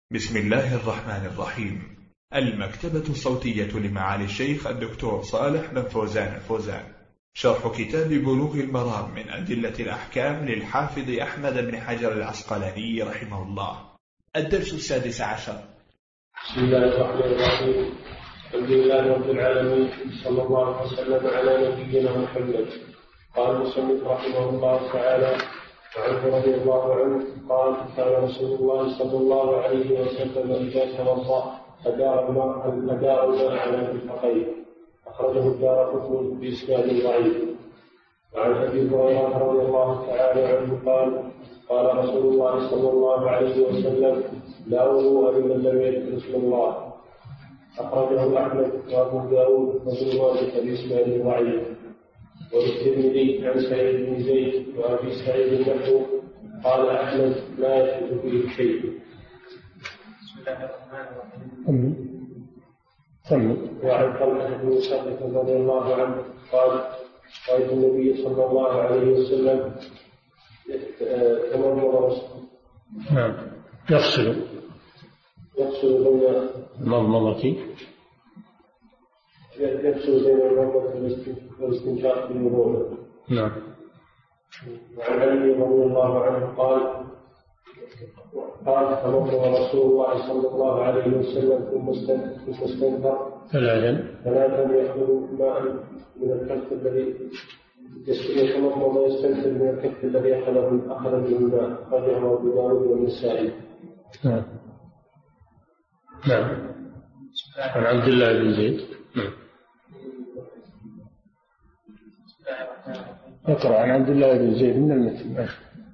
بسم الله الرحمن الرحيم. المكتبة الصوتية لمعالي الشيخ الدكتور صالح بن فوزان الفوزان، شرح كتاب بلوغ المرام من أدلة الأحكام للحافظ أحمد بن حجر العسقلاني رحمه الله. الدرس 16. بسم الله الرحمن الرحيم. الحمد لله رب العالمين، صلى الله وسلم على نبينا محمد. قال المصنف رحمه الله تعالى: وعنه رضي الله عنه قال: كان رسول الله صلى الله عليه وسلم إذا توضأ أدار الماء على مرفقيه. أخرجه الدارقطني بإسناد ضعيف. وعن أبي هريرة رضي الله تعالى عنه قال: قال رسول الله صلى الله عليه وسلم: لا وضوء لمن لم يذكر اسم الله. أخرجه أحمد وأبو داود وابن ماجه بإسناد ضعيف. والترمذي عن سعيد بن زيد وأبي سعيد نحوه. قال أحمد: لا يثبت فيه شيء. بسم الله الرحمن الرحيم. وعن طلحة بن سعد رضي الله عنه قال: رأيت النبي صلى الله عليه وسلم تمرمر رأسه. يغسل بين المضمضة والاستنشاق بالوضوء. نعم. وعن علي رضي الله عنه قال: تمرمر رسول الله صلى الله عليه وسلم ثم استنثر ثلاثا يأخذ ماء من الكف الذي يتمضمض ويستنثر من الكف الذي أخذ منه الماء. أخرجه أبو داود والنسائي. نعم. عن عبد الله بن زيد. اقرأ عن عبد الله بن زيد من المتن،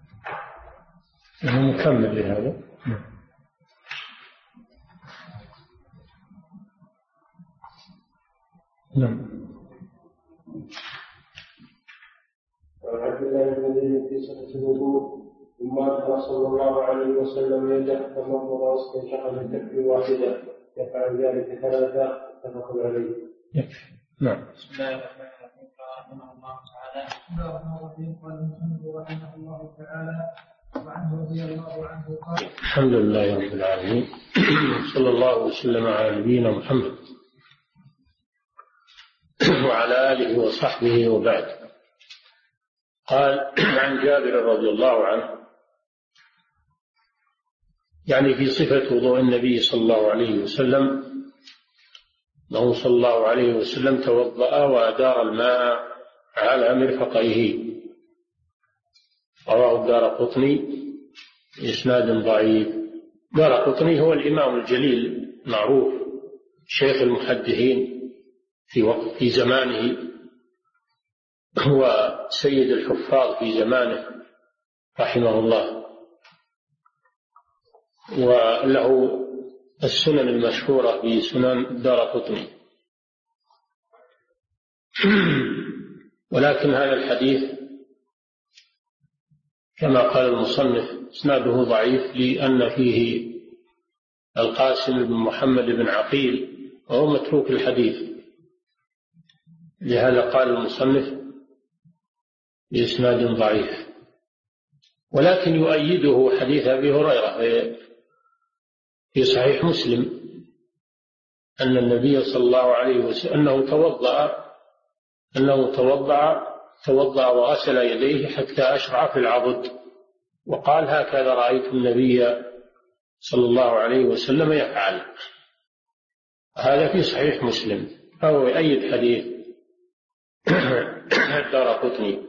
أنه مكمل لهذا. نعم. وعن عبد الله بن زيد في صفة الوضوء: ثم أدخل صلى الله عليه وسلم يده تمضمض واستنشق من كف واحدة، يفعل ذلك ثلاثة. اتفق عليه. يكفي. نعم. بسم الله الرحمن الرحيم. رحمه الله تعالى. بسم الله الرحمن الرحيم. قال المصنف رحمه الله تعالى: وعنه رضي الله عنه قال: الحمد لله رب العالمين، صلى الله وسلم على نبينا محمد وعلى آله وصحبه وبعد. قال: عن جابر رضي الله عنه، يعني في صفة وضوء النبي صلى الله عليه وسلم، أنه صلى الله عليه وسلم توضأ وأدار الماء على مرفقيه. رواه الدارقطني بإسناد ضعيف. الدارقطني هو الإمام الجليل معروف، شيخ المحدثين في زمانه، هو سيد الحفاظ في زمانه رحمه الله، وله السنن المشهورة بسنن الدارقطني. ولكن هذا الحديث كما قال المصنف اسناده ضعيف، لأن فيه القاسم بن محمد بن عقيل وهو متروك الحديث، لهذا قال المصنف بإسناد ضعيف. ولكن يؤيده حديث أبي هريرة في صحيح مسلم أن النبي صلى الله عليه وسلم أنه توضأ وغسل يديه حتى أشرع في العضد، وقال: هكذا رأيت النبي صلى الله عليه وسلم يفعل. هذا في صحيح مسلم، فهو يؤيد حديث الدارقطني.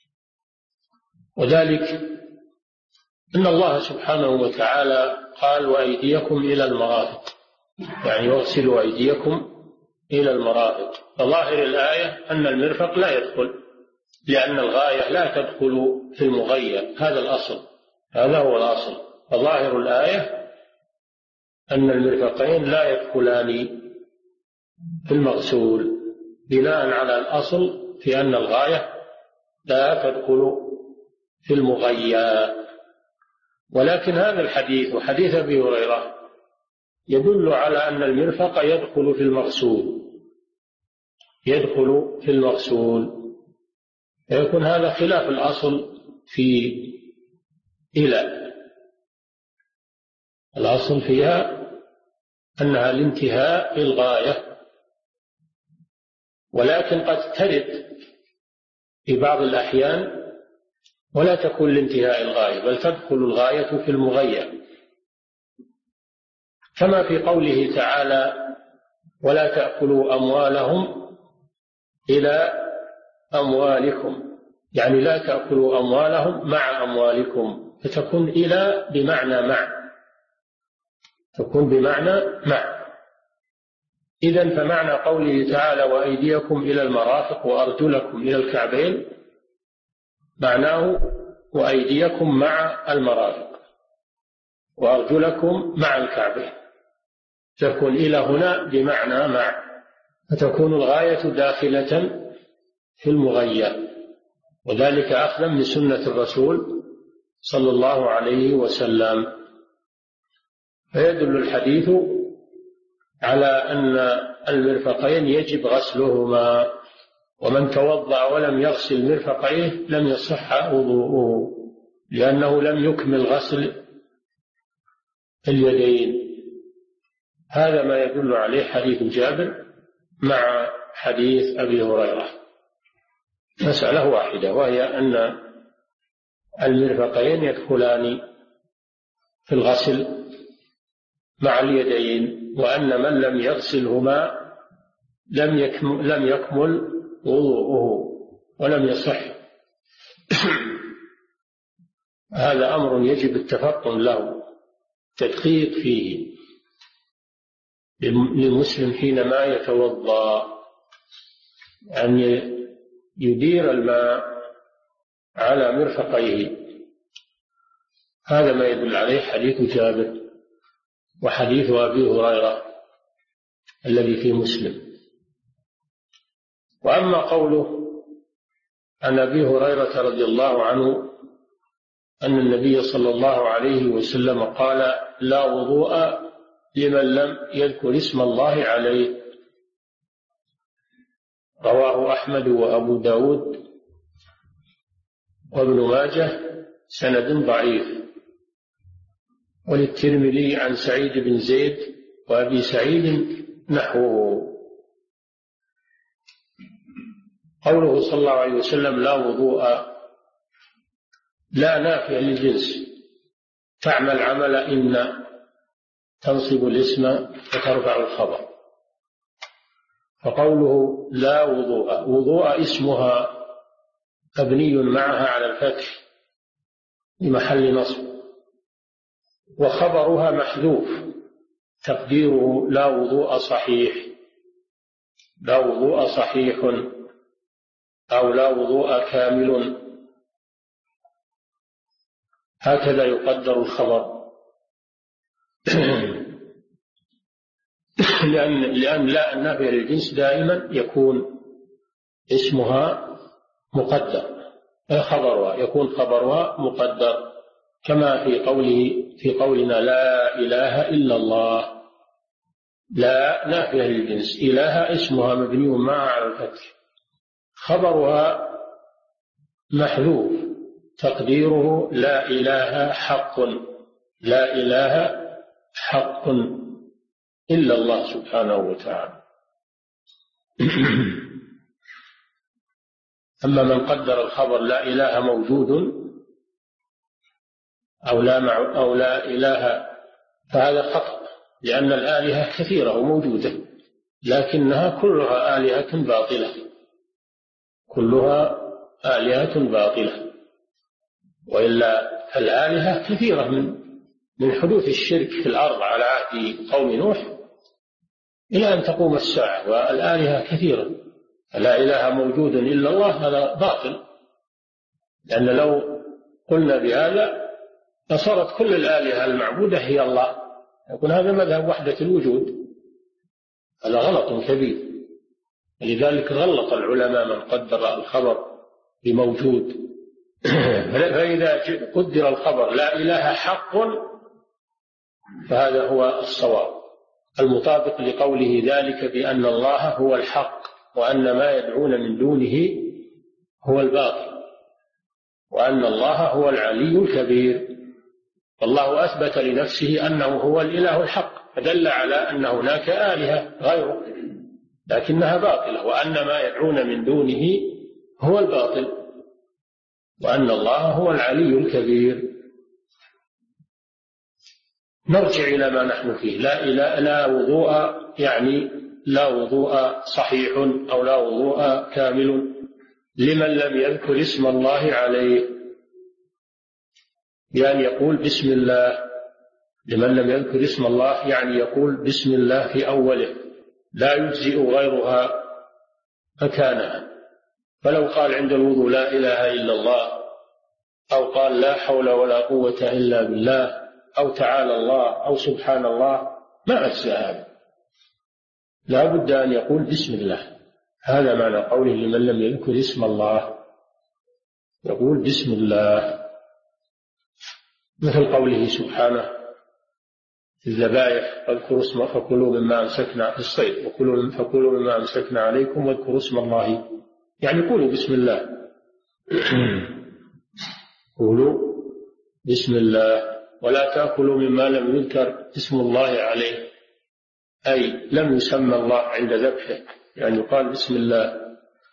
وذلك إن الله سبحانه وتعالى قال: وأيديكم إلى المرافق، يعني يغسلوا أيديكم إلى المرافق. فظاهر الآية أن المرفق لا يدخل، لأن الغاية لا تدخل في المغير، هذا الأصل، هذا هو الأصل. فظاهر الآية أن المرفقين لا يدخلان في المغسول، بناء على الأصل في أن الغاية لا تدخل في المغير. ولكن هذا الحديث وحديث أبي هريرة يدل على أن المرفق يدخل في المغسول، فيكون هذا خلاف الأصل في إلى. الأصل فيها أنها لانتهاء الغاية، ولكن قد ترد في بعض الأحيان ولا تكون لانتهاء الغاية، بل تدخل الغاية في المغير، كما في قوله تعالى: ولا تأكلوا أموالهم إلى أموالكم، يعني لا تأكلوا أموالهم مع أموالكم، فتكون إلى بمعنى مع، تكون بمعنى مع. إذن فمعنى قوله تعالى: وأيديكم إلى المرافق وأرجلكم إلى الكعبين، معناه وأيديكم مع المرافق وأرجلكم مع الكعبين، تكون إلى هنا بمعنى مع، فتكون الغاية داخلة في المغير، وذلك أخذا من سنة الرسول صلى الله عليه وسلم. فيدل الحديث على أن المرفقين يجب غسلهما، ومن توضأ ولم يغسل مرفقيه لم يصح وضوءه، لأنه لم يكمل غسل اليدين. هذا ما يدل عليه حديث جابر مع حديث أبي هريرة. مسألة واحدة، وهي أن المرفقين يدخلان في الغسل مع اليدين، وأن من لم يغسلهما لم يكمل وضوءه ولم يصح. هذا أمر يجب التفطن له، تدقيق فيه للمسلم حينما يتوضأ، أن يدير الماء على مرفقيه. هذا ما يدل عليه حديث جابر وحديث أبي هريرة الذي في مسلم. وأما قوله عن أبي هريرة رضي الله عنه أن النبي صلى الله عليه وسلم قال: لا وضوء لمن لم يذكر اسم الله عليه، رواه أحمد وأبو داود وابن ماجه سند ضعيف، وللترمذي عن سعيد بن زيد وأبي سعيد نحوه. قوله صلى الله عليه وسلم: لا وضوء، لا نافية للجنس، تعمل عمل إن، تنصب الاسم وترفع الخبر. فقوله لا وضوء، وضوء اسمها مبني معها على الفتح لمحل نصب، وخبرها محذوف تقديره لا وضوء صحيح، لا وضوء صحيح أو لا وضوء كامل، هكذا يقدر الخبر. لأن لا النافية للجنس دائما يكون اسمها مقدر، خبرها يكون خبرها مقدر، كما في قولنا لا إله إلا الله، لا نافية للجنس، إله اسمها مبني معها على الفتح، خبرها محذوف تقديره لا إله حق، لا إله حق إلا الله سبحانه وتعالى. أما من قدر الخبر لا إله موجود أو لا إله، فهذا خطأ، لأن الآلهة كثيرة وموجودة، لكنها كلها آلهة باطلة، كلها آلهة باطلة، وإلا الآلهة كثيرة من حدوث الشرك في الأرض على عهد قوم نوح إلى أن تقوم الساعة، والآلهة كثيرة. لا إله موجود إلا الله هذا باطل، لأن لو قلنا بهذا فصارت كل الآلهة المعبودة هي الله، يكون هذا مذهب وحدة الوجود، هذا غلط كبير. لذلك غلط العلماء من قدر الخبر بموجود. فإذا قدر الخبر لا إله حق فهذا هو الصواب المطابق لقوله ذلك بأن الله هو الحق، وأن ما يدعون من دونه هو الباطل، وأن الله هو العلي الكبير. الله أثبت لنفسه أنه هو الإله الحق، فدل على أن هناك آلهة غيره لكنها باطلة، وأن ما يدعون من دونه هو الباطل، وأن الله هو العلي الكبير. نرجع إلى ما نحن فيه. لا وضوء، يعني لا وضوء صحيح أو لا وضوء كامل لمن لم يذكر اسم الله عليه، يعني يقول بسم الله. لمن لم يذكر اسم الله يعني يقول بسم الله في أوله، لا يجزئ غيرها مكانها. فلو قال عند الوضوء لا إله إلا الله، أو قال لا حول ولا قوة إلا بالله، أو تعالى الله، أو سبحان الله، ما أجزأ هذا، لا بد أن يقول بسم الله. هذا معنى قوله لمن لم يذكر اسم الله، يقول بسم الله. مثل قوله سبحانه في الذبائح واذكروا اسم فكلوا مما أمسكنا في الصيد فكلوا مما أمسكنا عليكم واذكروا اسم الله، يعني قولوا بسم الله. قولوا بسم الله ولا تأكلوا مما لم يذكر اسم الله عليه، أي لم يسمى الله عند ذبحه، يعني يقال بسم الله.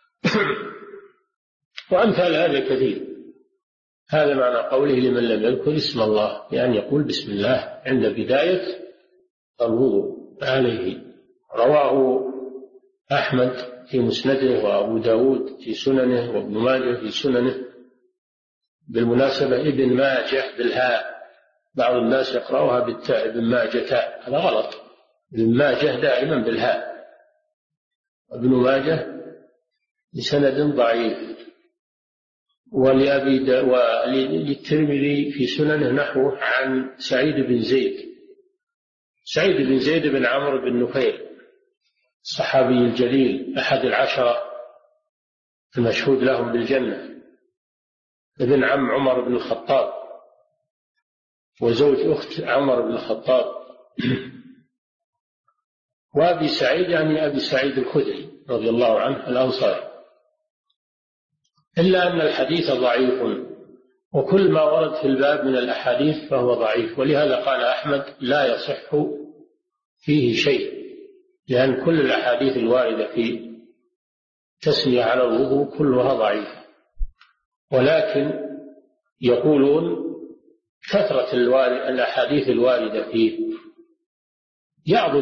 وأمثال هذا كثير. هذا معنى قوله لمن لم يذكر اسم الله، يعني يقول بسم الله عند بداية الوضوء عليه. رواه أحمد في مسنده، وأبو داود في سننه، وابن ماجه في سننه. بالمناسبة ابن ماجه بالهاء، بعض الناس يقرأها بالتاء، ابن ماجه تاء، هذا غلط. ابن ماجه دائما بالهاء، ابن ماجه بسند ضعيف. وللترمذي في سننه نحوه عن سعيد بن زيد بن عمرو بن نفيل الصحابي الجليل أحد العشرة المشهود لهم بالجنة، ابن عم عمر بن الخطاب وزوج أخت عمر بن الخطاب. وأبي سعيد يعني أبي سعيد الخدري رضي الله عنه الأنصاري، إلا أن الحديث ضعيف، وكل ما ورد في الباب من الأحاديث فهو ضعيف. ولهذا قال أحمد لا يصح فيه شيء، لأن كل الأحاديث الواردة في تسمية على الوضوء كلها ضعيفة. ولكن يقولون كثرة الأحاديث الواردة فيه يعضد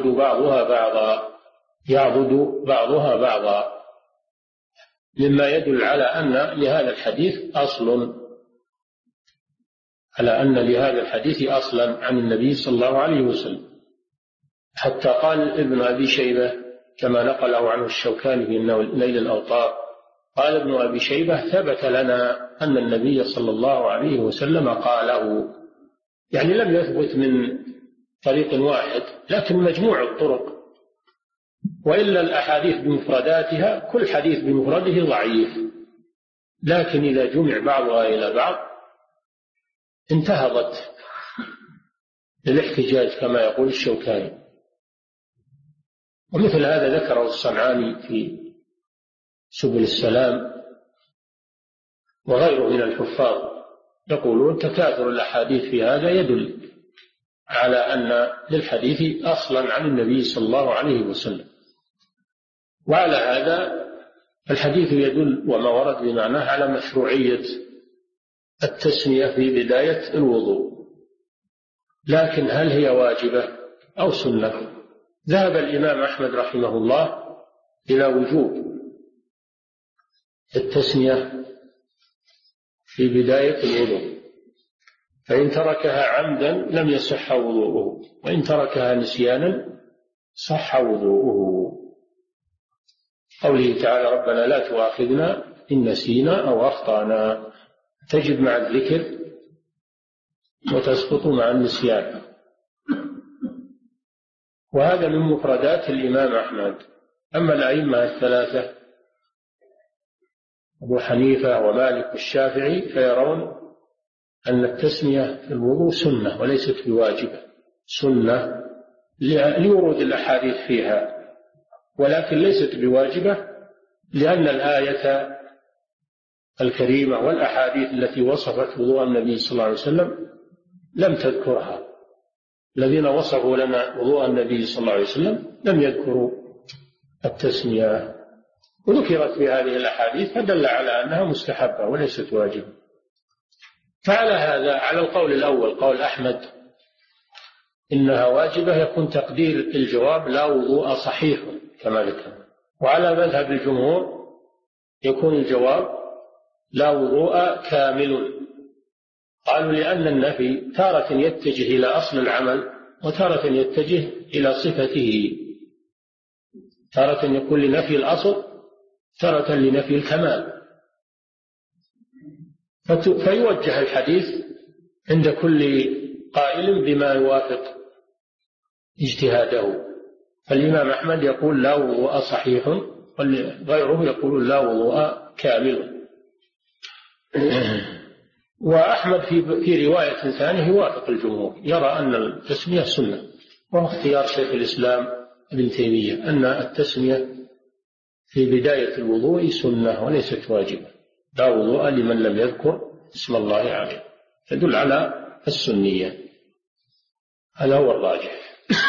بعضها بعضا، مما يدل على أن لهذا الحديث أصلا عن النبي صلى الله عليه وسلم. حتى قال ابن أبي شيبة كما نقله عنه الشوكاني في نيل الأوطار، قال ابن أبي شيبة ثبت لنا أن النبي صلى الله عليه وسلم قاله، يعني لم يثبت من طريق واحد لكن مجموع الطرق. وإلا الأحاديث بمفرداتها كل حديث بمفرده ضعيف، لكن إذا جمع بعضها إلى بعض انتهضت للاحتجاج كما يقول الشوكاني. ومثل هذا ذكره الصنعاني في سبل السلام وغيره من الحفاظ، يقولون تكاثر الأحاديث في هذا يدل على أن للحديث أصلا عن النبي صلى الله عليه وسلم. وعلى هذا الحديث يدل وما ورد بمعناه على مشروعية التسمية في بداية الوضوء. لكن هل هي واجبة أو سنة؟ ذهب الإمام أحمد رحمه الله إلى وجوب التسمية في بداية الوضوء، فإن تركها عمدا لم يصح وضوءه، وإن تركها نسيانا صح وضوءه. قوله تعالى ربنا لا تؤاخذنا إن نسينا أو أخطأنا، تجب مع الذكر وتسقط مع النسيان. وهذا من مفردات الإمام أحمد. أما الأئمة الثلاثة أبو حنيفة ومالك والشافعي فيرون أن التسمية في الوضوء سنة وليست بواجبة، سنة لورود الأحاديث فيها، ولكن ليست بواجبة لأن الآية الكريمة والأحاديث التي وصفت وضوء النبي صلى الله عليه وسلم لم تذكرها. الذين وصفوا لنا وضوء النبي صلى الله عليه وسلم لم يذكروا التسمية، وذكرت في هذه الأحاديث فدل على أنها مستحبة وليست واجبة. فعلى هذا، على القول الأول قول أحمد إنها واجبة، يكون تقدير الجواب لا وضوء صحيح كما ذكر. وعلى مذهب الجمهور يكون الجواب لا وضوء كامل. قالوا لأن النفي تارة يتجه إلى أصل العمل وتارة يتجه إلى صفته، تارة يكون لنفي الأصل، تارة لنفي الكمال، فيوجه الحديث عند كل قائل بما يوافق اجتهاده. فالإمام أحمد يقول لا وضوء صحيح، وغيره يقول لا وضوء كامل. وأحمد في رواية ثانية يوافق الجمهور، يرى أن التسمية سنة، وهو اختيار شيخ الإسلام ابن تيمية أن التسمية في بداية الوضوء سنة وليست واجبة، لا وضوء لمن لم يذكر اسم الله عليه، تدل على السنية. هذا هو الراجح.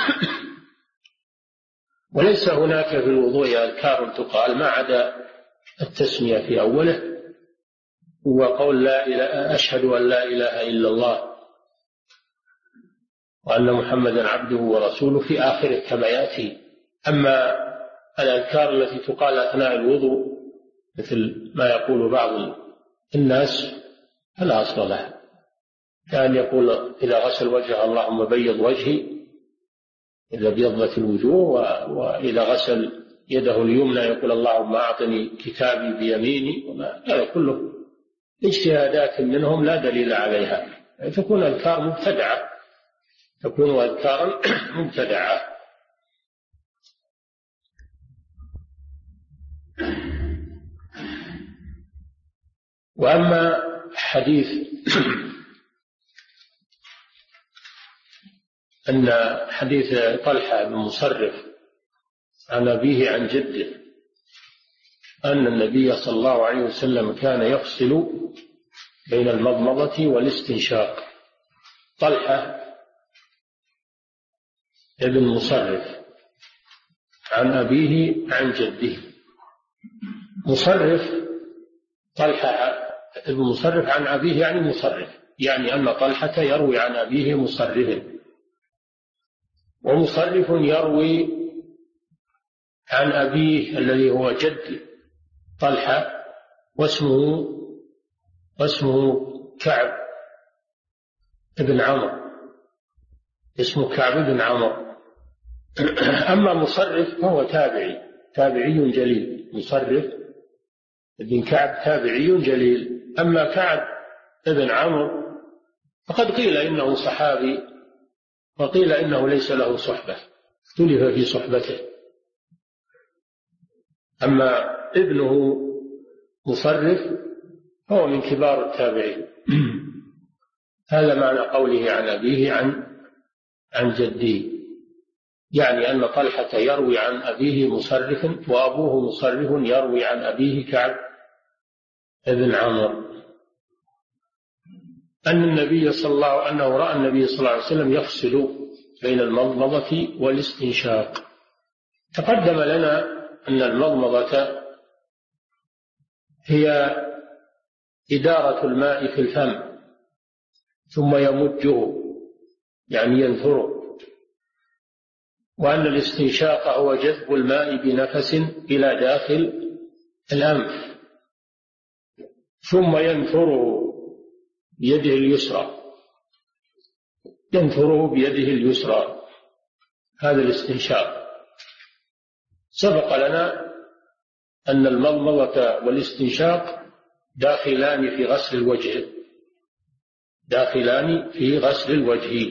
وليس هناك في الوضوء أذكار تقال ما عدا التسمية في أوله، وقول لا إله أشهد أن لا إله إلا الله وأن محمدا عبده ورسوله في آخره كما يأتي. أما الأذكار التي تقال أثناء الوضوء مثل ما يقول بعض الناس فلا أصل لها، كان يقول إذا غسل وجهه اللهم بيض وجهي إذا بيضت الوجوه، وإذا غسل يده اليمنى يقول اللهم أعطني كتابي بيميني. هذا كله اجتهادات منهم لا دليل عليها، تكون أذكار مبتدعة، تكون أذكارا مبتدعة. وأما حديث أن حديث طلحة بن مصرف عن أبيه عن جده أن النبي صلى الله عليه وسلم كان يفصل بين المضمضة والاستنشاق. طلحة ابن مصرف عن أبيه عن جده. مصرف طلحة ابن مصرف عن أبيه يعني مصرف، يعني أن طلحة يروي عن أبيه مصرف، ومصرف يروي عن أبيه الذي هو جد طلحة واسمه كعب بن عمرو، اسمه كعب بن عمرو. أما مصرف فهو تابعي جليل، مصرف بن كعب تابعي جليل. أما كعب بن عمرو فقد قيل إنه صحابي وقيل إنه ليس له صحبة، اختلف في صحبته. أما ابنه مصرف هو من كبار التابعين. هذا معنى قوله عن أبيه عن جده، يعني أن طلحة يروي عن أبيه مصرف، وأبوه مصرف يروي عن أبيه كعب بن عمرو أنه رأى النبي صلى الله عليه وسلم يفصل بين المضمضة والاستنشاق. تقدم لنا أن المضمضة هي إدارة الماء في الفم ثم يمجه يعني ينثره، وأن الاستنشاق هو جذب الماء بنفس إلى داخل الأنف ثم ينثره بيده اليسرى، ينثره بيده اليسرى. هذا الاستنشاق. سبق لنا أن المضمضة والاستنشاق داخلان في غسل الوجه،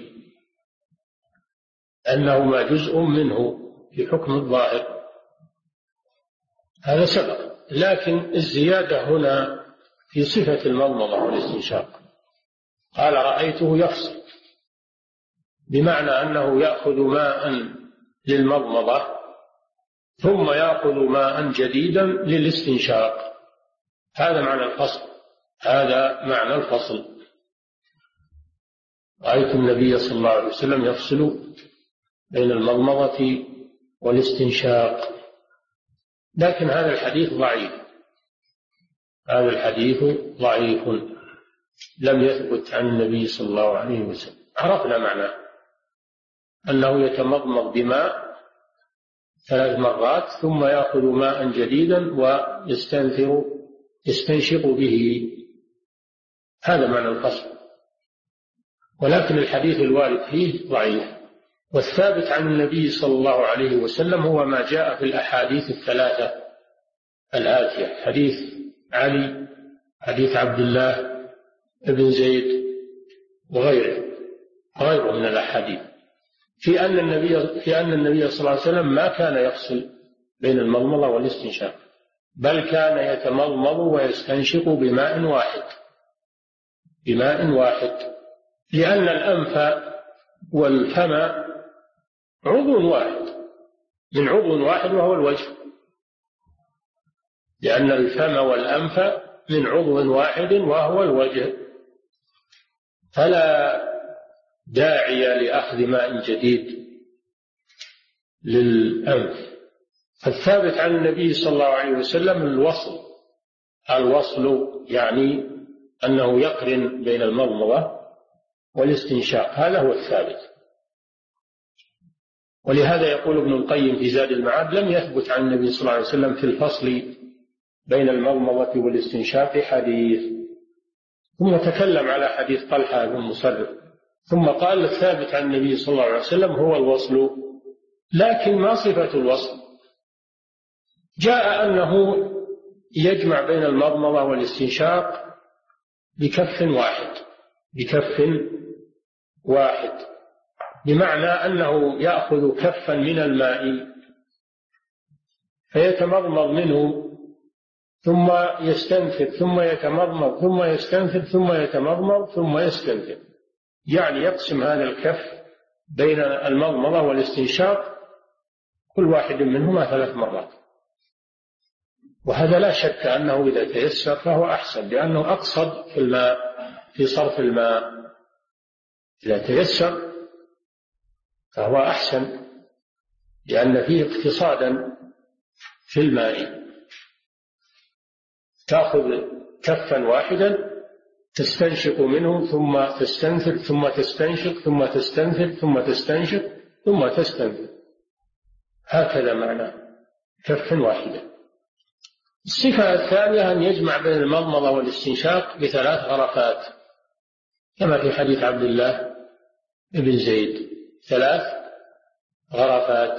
أنهما جزء منه في حكم الظاهر، هذا سبق. لكن الزيادة هنا في صفة المضمضة والاستنشاق، قال رأيته يفصل، بمعنى أنه يأخذ ماء للمضمضة ثم يأخذ ماء جديدا للاستنشاق. هذا معنى الفصل. رأيت النبي صلى الله عليه وسلم يفصل بين المضمضة والاستنشاق. لكن هذا الحديث ضعيف، هذا الحديث ضعيف لم يثبت عن النبي صلى الله عليه وسلم. عرفنا معناه أنه يتمضمض بماء 3 مرات ثم يأخذ ماء جديدا يستنشق به، هذا معنى الفصل. ولكن الحديث الوارد فيه ضعيف. والثابت عن النبي صلى الله عليه وسلم هو ما جاء في الأحاديث 3 الآتية: حديث علي، حديث عبد الله بن زيد، وغيره من الأحاديث في أن النبي صلى الله عليه وسلم ما كان يفصل بين المضمضة والاستنشاق، بل كان يتمضمض ويستنشق بماء واحد، لأن الأنف والفم عضو واحد، من عضو واحد وهو الوجه، لأن الفم والأنف من عضو واحد وهو الوجه، فلا داعي لأخذ ماء جديد للأنف. فالثابت عن النبي صلى الله عليه وسلم الوصل يعني أنه يقرن بين المضمضة والاستنشاق، هذا هو الثابت. ولهذا يقول ابن القيم في زاد المعاد: لم يثبت عن النبي صلى الله عليه وسلم في الفصل بين المضمضة والاستنشاق حديث. ثم تكلم على حديث طلحة بن مصرف، ثم قال: الثابت عن النبي صلى الله عليه وسلم هو الوصل. لكن ما صفة الوصل؟ جاء أنه يجمع بين المضمضة والاستنشاق بكف واحد، بمعنى أنه يأخذ كفا من الماء فيتمضمض منه ثم يستنثر ثم يتمضمض ثم يستنثر ثم يتمضمض ثم يستنثر، يعني يقسم هذا الكف بين المضمضة والاستنشاق كل واحد منهما 3 مرات. وهذا لا شك أنه إذا تيسر فهو أحسن، لأنه أقصد في الماء، في صرف الماء. إذا تيسر فهو أحسن، لأن فيه اقتصادا في الماء. تأخذ كفا واحدا تستنشق منه ثم تستنثر ثم تستنشق ثم تستنثر ثم تستنشق ثم تستنثر، هكذا معنى كف واحدا. الصفة الثانية أن يجمع بين المضمضة والاستنشاق ب3 غرفات، كما في حديث عبد الله بن زيد، 3 غرفات،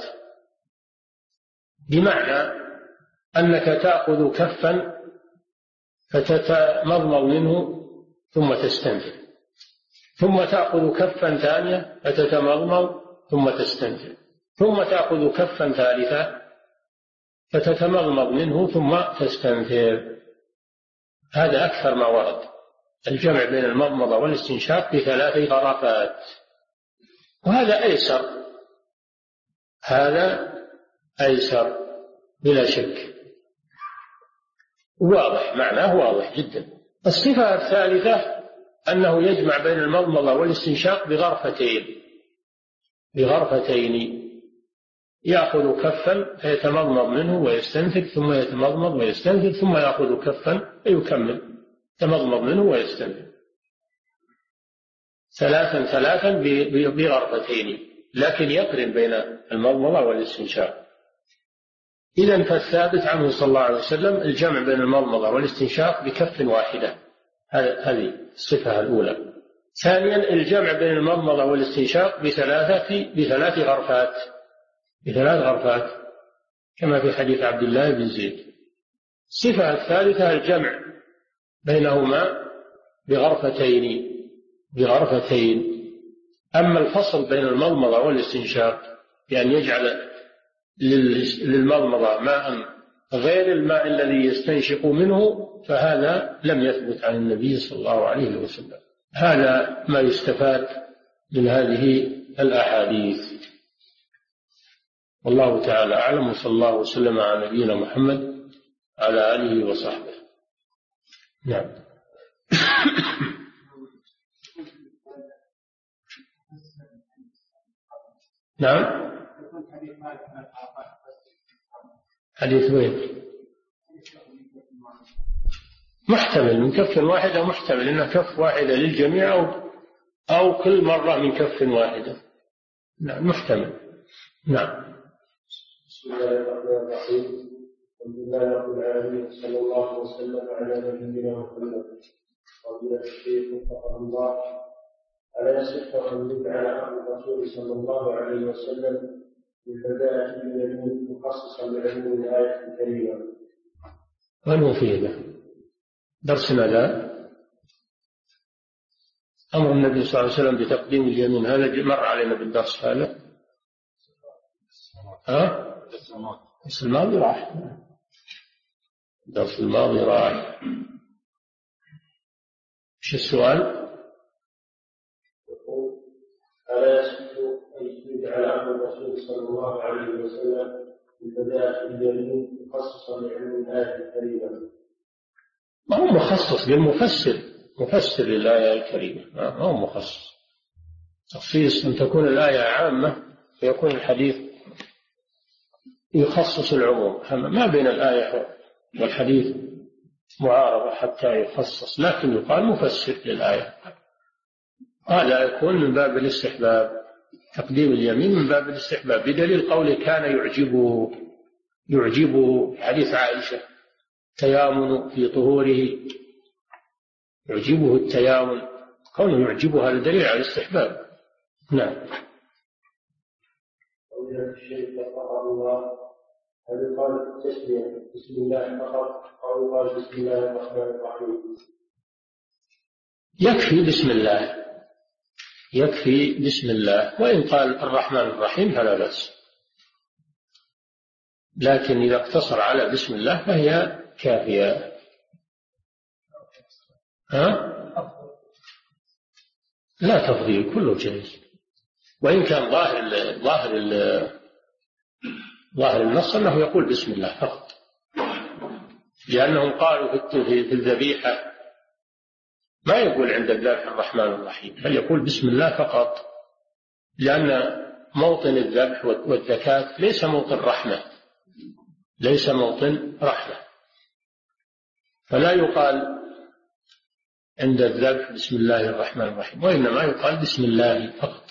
بمعنى أنك تأخذ كفا فتتمضمض منه ثم تستنثر، ثم تأخذ كفا ثانية فتتمضمض ثم تستنثر، ثم تأخذ كفا ثالثا فتتمضمض منه ثم تستنثر. هذا أكثر ما ورد، الجمع بين المضمضة والاستنشاق ب3 غرفات، وهذا أيسر بلا شك، واضح، معناه واضح جدا. الصفة الثالثة أنه يجمع بين المضمضة والاستنشاق بغرفتين، يأخذ كفا فيتمضمض منه ويستنثر ثم يتمضمض ويستنثر ثم يأخذ كفا فيكمل تمضمض منه ويستنثر، 3 بغرفتين، لكن يقرن بين المضمضة والاستنشاق. إذن فالثابت عنه صلى الله عليه وسلم الجمع بين المضمضة والاستنشاق بكف واحدة، هذه الصفة الأولى. ثانيا الجمع بين المضمضة والاستنشاق ب3 غرفات كما في حديث عبد الله بن زيد. الصفة الثالثة الجمع بينهما بغرفتين. أما الفصل بين المضمضة والاستنشاق بأن يجعل للمضمضة ماء غير الماء الذي يستنشق منه، فهذا لم يثبت عن النبي صلى الله عليه وسلم. هذا ما يستفاد من هذه الأحاديث. والله تعالى أعلم، وصلى الله وسلم على نبينا محمد على آله وصحبه. نعم. نعم. حديث وين؟ محتمل من كف واحدة، محتمل إنها كف واحدة للجميع أو كل مرة من كف واحدة. نعم محتمل. نعم. بسم الله الرحمن الرحيم. الحمد لله رب العالمين، صلى الله وسلم على نبينا محمد. فضيلة الشيخ وفقه الله، ألا يصح أن يجعل عن الرسول صلى الله عليه وسلم بالبداءة باليمين مخصصا بعلم الآية الكريمة؟ والمفيدة درسنا لا أمر النبي صلى الله عليه وسلم بتقديم اليمين، هذا مر علينا بالدرس هذا. الدرس الماضي راح، الدرس الماضي راح. ايش السؤال؟ ألا يصح أن يجعل عن الرسول صلى الله عليه وسلم بالبداءة باليمين مخصصا بعلم الآية الكريمة؟ ما هو مخصص للمفسر، مفسر للآية الكريمة، ما هو مخصص. تخصيص أن تكون الآية عامة فيكون الحديث يخصص العموم، ما بين الآية والحديث معارضة حتى يخصص، لكن يقال مفسر للآية. هذا يكون من باب الاستحباب، تقديم اليمين من باب الاستحباب، بدليل قوله كان يعجبه حديث عائشة تيامن في طهوره، يعجبه التيامن، كونه يعجبه هذا دليل على الاستحباب. نعم. قول الشيخ وفقه الله، هل يقال التسمية بسم الله فقط أو يقال بسم الله الرحمن الرحيم؟ يكفي بسم الله، يكفي بسم الله، وإن قال الرحمن الرحيم فلا بأس، لكن إذا اقتصر على بسم الله فهي كافية. لا تفضيل، كله جائز، وإن كان ظاهر النص أنه يقول بسم الله فقط، لأنهم قالوا في الذبيحة ما يقول عند الذبح الرحمن الرحيم، بل يقول بسم الله فقط، لأن موطن الذبح والزكاة ليس موطن رحمة، ليس موطن رحمة، فلا يقال عند الذبح بسم الله الرحمن الرحيم، وإنما يقال بسم الله فقط.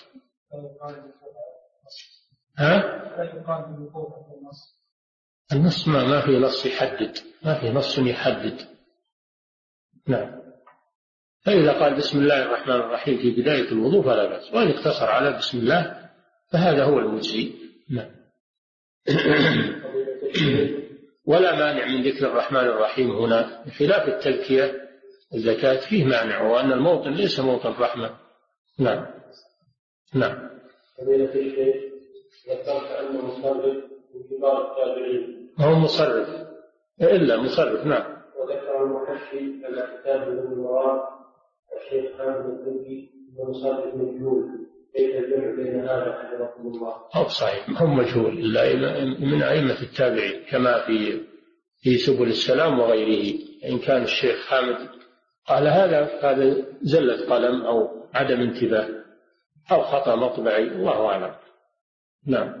النص ما في نص يحدد، ما في نص يحدد. نعم. فإذا قال بسم الله الرحمن الرحيم في بداية الوضوء فلا بأس، وإن اقتصر على بسم الله فهذا هو المجزي. نعم. ولا مانع من ذكر الرحمن الرحيم هنا، خلاف التذكية الزكاة فيه مانع، وأن الموطن ليس موطن رحمة. نعم. نعم. فضيلة الشيخ، ذكرت أن مصرف من كبار التابعين. ما هو مصرف إلا مصرف. نعم. وذكر المحشي الكتاب من المراد الشيخ حامد الكوفي ومصرف مجهول، كيف الجمع بين هذا حفظكم الله؟ أو صحيح، هم مجهول إلا من أئمة التابعين، كما في سبل السلام وغيره. إن كان الشيخ حامد قال هذا زلة قلم أو عدم انتباه أو خطأ مطبعي، الله أعلم. نعم.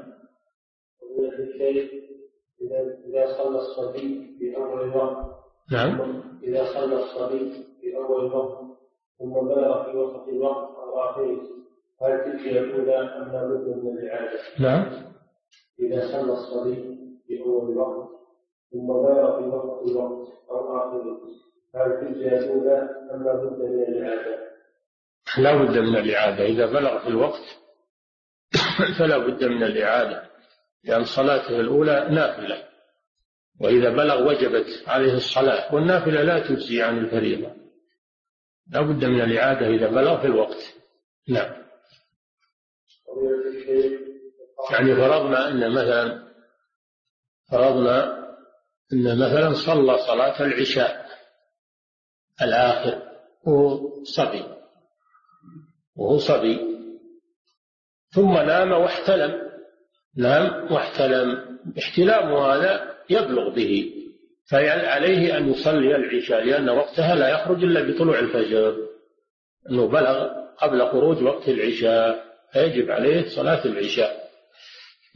إذا صلى الصبي في أول وقت. نعم. إذا صلى الصبي في أول وقت ثم بلغ في وسط الوقت أو آخره، هل تلك الأولى أم لا بد من الإعادة؟ نعم. إذا صلى الصبي في أول وقت ثم بلغ في وسط الوقت أو آخره، هل تلك الأولى أم لا بد من الإعادة؟ لا بد من الإعادة. إذا بلغ في الوقت فلا بد من الإعادة، لأن صلاته الأولى نافلة، وإذا بلغ وجبت عليه الصلاة، والنافلة لا تجزي عن الفريضة، لا بد من الإعادة إذا بلغ في الوقت. نعم. يعني فرضنا أن مثلا صلى صلاة العشاء الآخر وهو صبي ثم نام واحتلم، احتلامه هذا يبلغ به، فعليه أن يصلي العشاء، لأن وقتها لا يخرج إلا بطلوع الفجر، أنه بلغ قبل خروج وقت العشاء، فيجب عليه صلاة العشاء.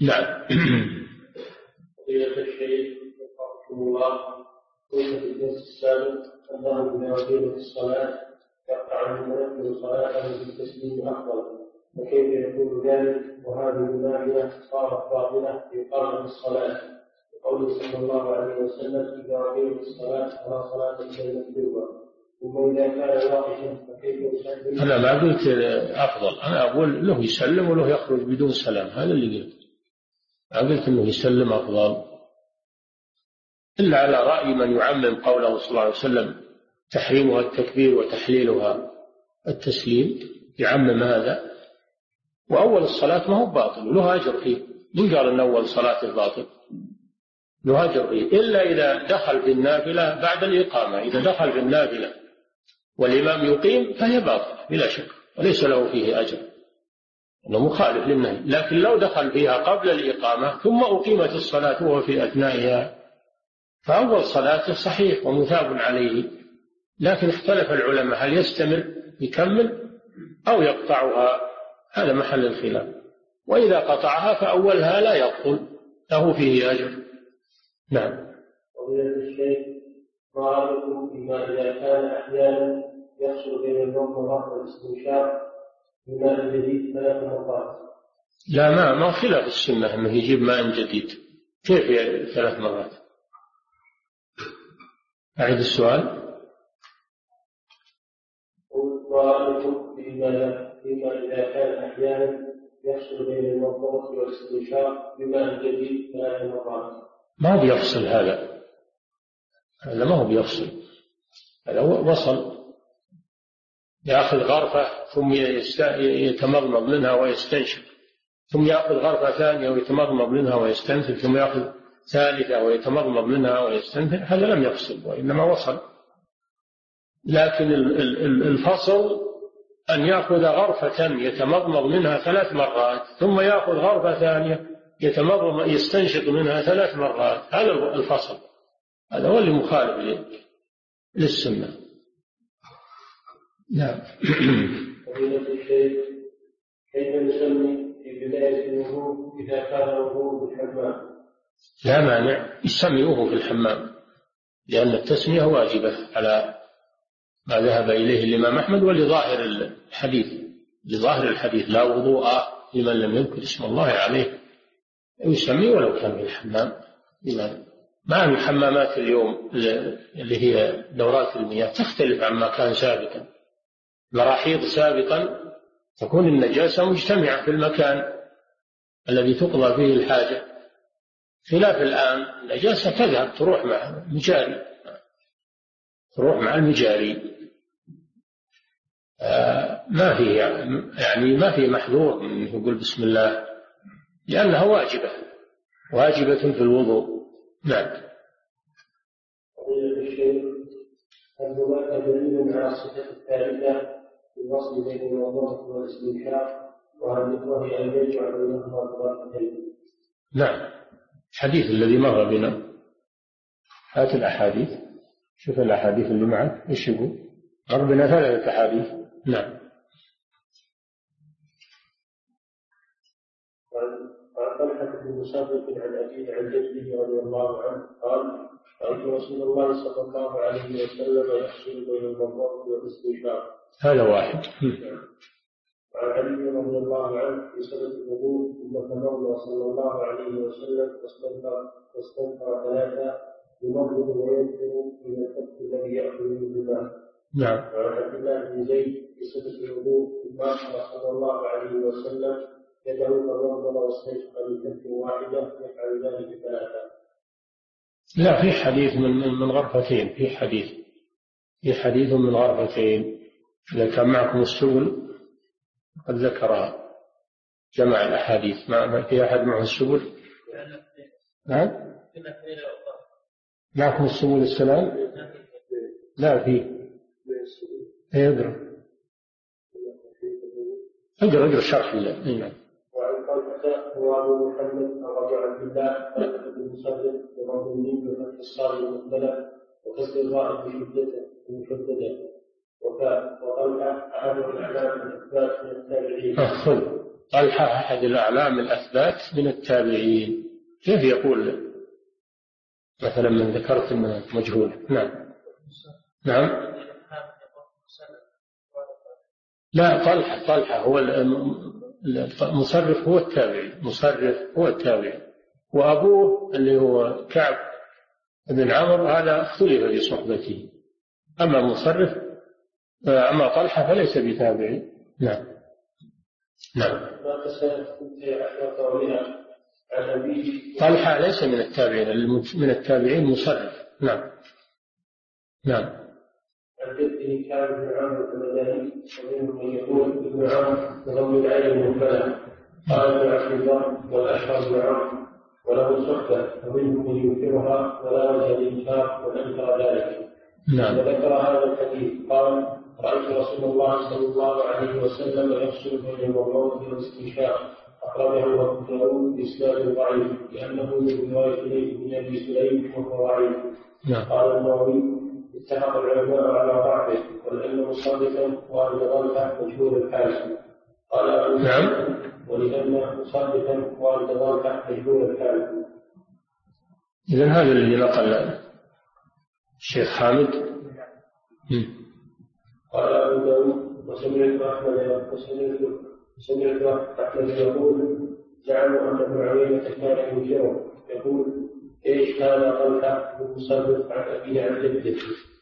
نعم. فضيلة الشيخ وفقكم الله، قلت في الدرس السابق أنه إذا أقيمت الصلاة يقطع المنفذ صلاته بالتسليم أفضل، وكيف يكون ذلك وهذه النافلة صارت باطلة في قامة الصلاة؟ قوله صلى الله عليه وسلم: إذا أقيمت الصلاة فلا صلاة إلا المكتوبة. ثم إذا كان واقفا فكيف يسلم؟ أنا ما قلت أفضل، أنا أقول له يسلم وله يخرج بدون سلام، هذا اللي قلت. ما قلت أنه يسلم أفضل، إلا على رأي من يعمم قوله صلى الله عليه وسلم تحريمها التكبير وتحليلها التسليم، يعمم هذا. وأول الصلاة ما هو باطل وله أجر فيه، من قال أن أول صلاة باطل؟ له أجر فيه، إلا إذا دخل في النافلة بعد الإقامة. إذا دخل في النافلة والإمام يقيم فهي باطلة بلا شك، وليس له فيه أجر، أنه مخالف للنهي. لكن لو دخل فيها قبل الإقامة ثم أقيمت الصلاة وهو في أثنائها فأول صلاته صحيح ومثاب عليه. لكن اختلف العلماء هل يستمر يكمل أو يقطعها، هذا محل الخلاف. وإذا قطعها فأولها لا يبطل، له فيه أجر. نعم. فضيلة الشيخ، ما رأيكم فيما إذا كان أحيانا يحصل بين المضمضة والاستنشاق بماء جديد 3 مرات؟ لا، ما خلاف السنة أنه يجيب ماء جديد. كيف 3 مرات؟ أعيد السؤال. ورأيكم فيما إذا كان أحيانا يحصل بين المضمضة والاستنشاق بماء جديد 3 مرات؟ ما بيفصل هذا ما هو بيفصل، هذا وصل. يأخذ غرفة ثم يتمضمض منها ويستنشق، ثم يأخذ غرفة ثانية ويتمضمض منها ويستنثر، ثم يأخذ ثالثة ويتمضمض منها ويستنثر، هذا لم يفصل وإنما وصل. لكن الفصل أن يأخذ غرفة يتمضمض منها 3 مرات ثم يأخذ غرفة ثانية يستنشق منها 3 مرات، هذا الفصل، هذا هو اللي مخالف للسنة. نعم. فضيلة الشيخ، كيف نسمي في بداية الوضوء إذا كان الوضوء في الحمام؟ لا مانع يسميه في الحمام، لأن التسمية واجبة على ما ذهب إليه الإمام أحمد ولظاهر الحديث لا وضوء لمن لم يذكر اسم الله عليه، يسمي ولو كان في الحمام. مع الحمامات اليوم اللي هي دورات المياه تختلف عما كان سابقا. مراحيض سابقا تكون النجاسة مجتمعة في المكان الذي تقضى فيه الحاجة، خلاف الآن النجاسة تذهب تروح مع المجاري. ما في محظور من يقول بسم الله، لأنها واجبة في الوضوء. نعم. هل هناك دليل على الصفة الثالثة في الوصل بين الوضوء والاستنشاق وهي أن يجعل بينهما ضربتين؟ نعم، الحديث الذي مر بنا، هات الأحاديث، شوف الأحاديث اللي معك إيش يقول. مر بنا 3 أحاديث. نعم. عن طلحة بن مصرف عن أبيه عن جده رضي الله عنه قال: رأيت رسول الله صلى الله عليه وسلم يحصل بين المضمضة والاستنشاق. هذا واحد. وعن علي رضي الله عنه في سنة الوضوء ثم تمضى صلى الله عليه وسلم واستنثر 3 يمضض وينثر من الكف الذي يأكل منه الماء. نعم. وعن عبد الله بن زيد في سنة الوضوء ثم أخبر صلى الله عليه وسلم يده فمضض واستنشق بكف واحدة يفعل ذلك 3. لا، في حديث من غرفتين، في حديث من غرفتين. إذا كان معكم السبل قد ذكرها، جمع الأحاديث. ما في أحد معه السبل؟ نعم. معكم السبل السلام؟ لا فيه. اقرأ شرح الله. وعن طلحة هو أبو محمد أبو عبد الله بن مصرف بضم الميم بفتح الصاد المختلف وكسر الراء بشدته وطلحة أحد الأعلام الأثبات من التابعين. طلحة أحد الأعلام الأثبات من التابعين، كيف يقول مثلا من ذكرت من مجهول؟ نعم لا، طلحة هو المصرف، هو التابعي، مصرف هو التابعي، وأبوه اللي هو كعب بن عمرو هذا اختلف في صحبته. أما مصرف أما طلحة فليس بتابعي. نعم. طلحة ليس من التابعين، من التابعين مصرف. نعم. عن جده كعب بن عمرو المدني ومنهم من يقول ابن عمرو بضم العين المبتلى. قال ابن عبد الله والاشهر بن عمرو وله صحبه ومنهم من ينكرها ولا وجه للانكار وانكر ذلك. وذكر هذا الحديث قال رايت رسول الله صلى الله عليه وسلم يغسل بين المضمضه والاستنشاق. اخرجه ابو داود باسناد ضعيف لانه من روايه من ابي سليم وهو ضعيف. قال النووي اتفق العلماء على ضعفه ولأنه مصدقا وأن ظنه مجهول الحال. قال أبو ولأنه مصدقا وأن ظنه مجهول الحال. إذن هذا الذي نقل الشيخ حامد. قال أبو داود وسمعت أحمد يقول زعموا أن ابن عيينة كان ينكره يقول ايش هذا طلحة المصرف عن أبيه عن جده.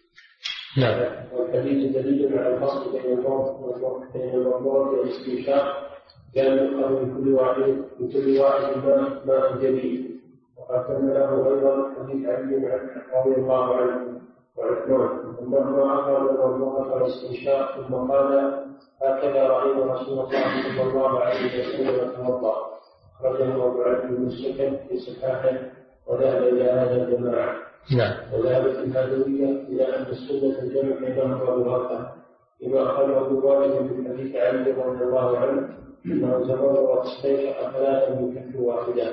والحديث دليل على الفصل بين المضمضة والاستنشاق كان يقال من كل واحد ماء جديد. وقد كمله أيضا حديث علي رضي الله عنه وعثمان أنهما أخذ المضمضة والاستنشاق ثم قال هكذا رأينا رسول الله صلى الله عليه وسلم توضأ. أخرجه أبو عبد المسلم في صحاحه وذهب إلى هذا الجماعة. وذهبت الحدوية إلى أن السنة الجمع بينهما بغرفة لما أخرجه الوالد من حديث علي رضي الله عنه أنه تمرر واستيقظ ثلاثا من كف واحدة.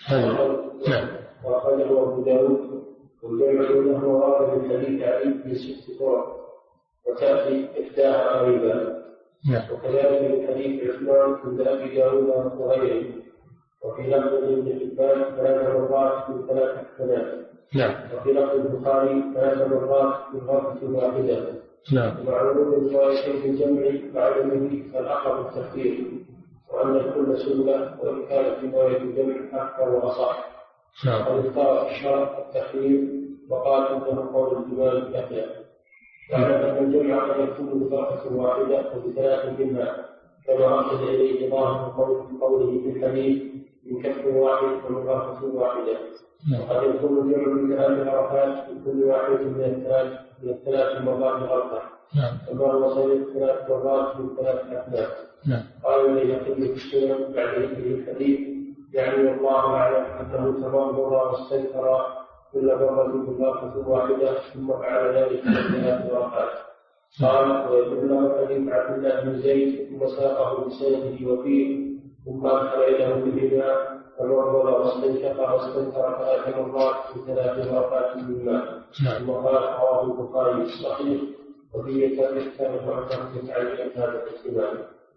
وأخرجه أبو داود والجمع بينهما وارد من حديث علي في 6 طرق وتأتي إحداها قريبا. وكذلك من حديث عثمان عند أبي داود وغيره. وفي لفظ ابن حبان 3 مرات من 3 احتمال. وفي لفظ البخاري 3 مرات من غرفة واحدة. ومع ورود الروايتين الجمع بعدمه فالأقرب التخفيف وأن الكل سنة وإن كانت رواية الجمع أكثر وأصح. وقد اختار في الشرع التخفيف وقال إنه قول الإمام الأحياء. واعلم أن الجمع قد يكون بغرفة واحدة وب3 منها كما أخذ إليه ظاهر قوله في الحديث من كف واحد ومن غرفة واحدة. وقد يكون الجمع من 3 غرفات من كل واحد من الثلاث مرات غرفة. كما هو صحيح 3 مرات من 3 أحداث. قال البيهقي في السنن بعد ذكر الحديث يعني والله أعلم أنه تمرر واستنكر كل مرة من غرفة واحدة ثم فعل ذلك من 3 غرفات. قال ويقول له حديث عبد الله بن زيد ثم ساقه بسنده وفيه ثم أدخل يده بالإمام فمرض واستنشق واستنكر 3 مرات في 3 غرفات من الماء. ثم قال رواه البخاري الصحيح وفيه كان معتمد متعلقا هذا الاحتمال.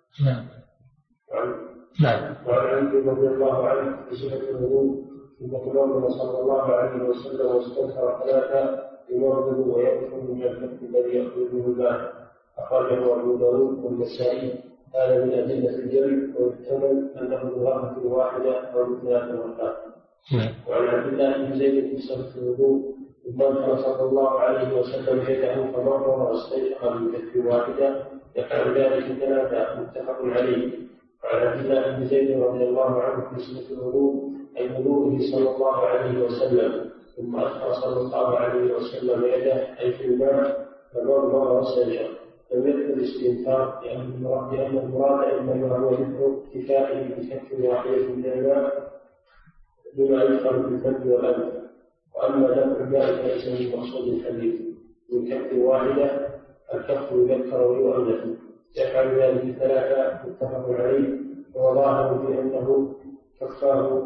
وعن علي رضي الله عنه في صفة الوضوء ثم تمرض صلى الله عليه وسلم واستنكر 3 يمرض ويأكل من الكف الذي يخرجه الماء. أخرجه أبو داود والنسائي. هذا من أدلة الجمع ويحتمل أنه بغرفة واحدة أو 3 غرفات. وعن عبد الله بن زيد في صفة الوضوء ثم صلى الله عليه وسلم يده فمرض واستيقظ من كف واحدة يفعل ذلك 3 متفق عليه. وعن عبد الله بن زيد رضي الله عنه في صفة الوضوء أي وضوءه صلى الله عليه وسلم ثم أدخل صلى الله عليه وسلم يده أي في الماء فمرض واستنشق. لم يذكر الاستنكار لأن المراد إنما هو ذكر اكتفائه بكف واحدة من الماء بما يدخل في الفم والأنف. وأما دفع الماء فليس من مقصود الحديث. من كف واحدة الكف يذكر ويؤنث يفعل ذلك 3 متفق عليه. وظاهر في أنه كفاه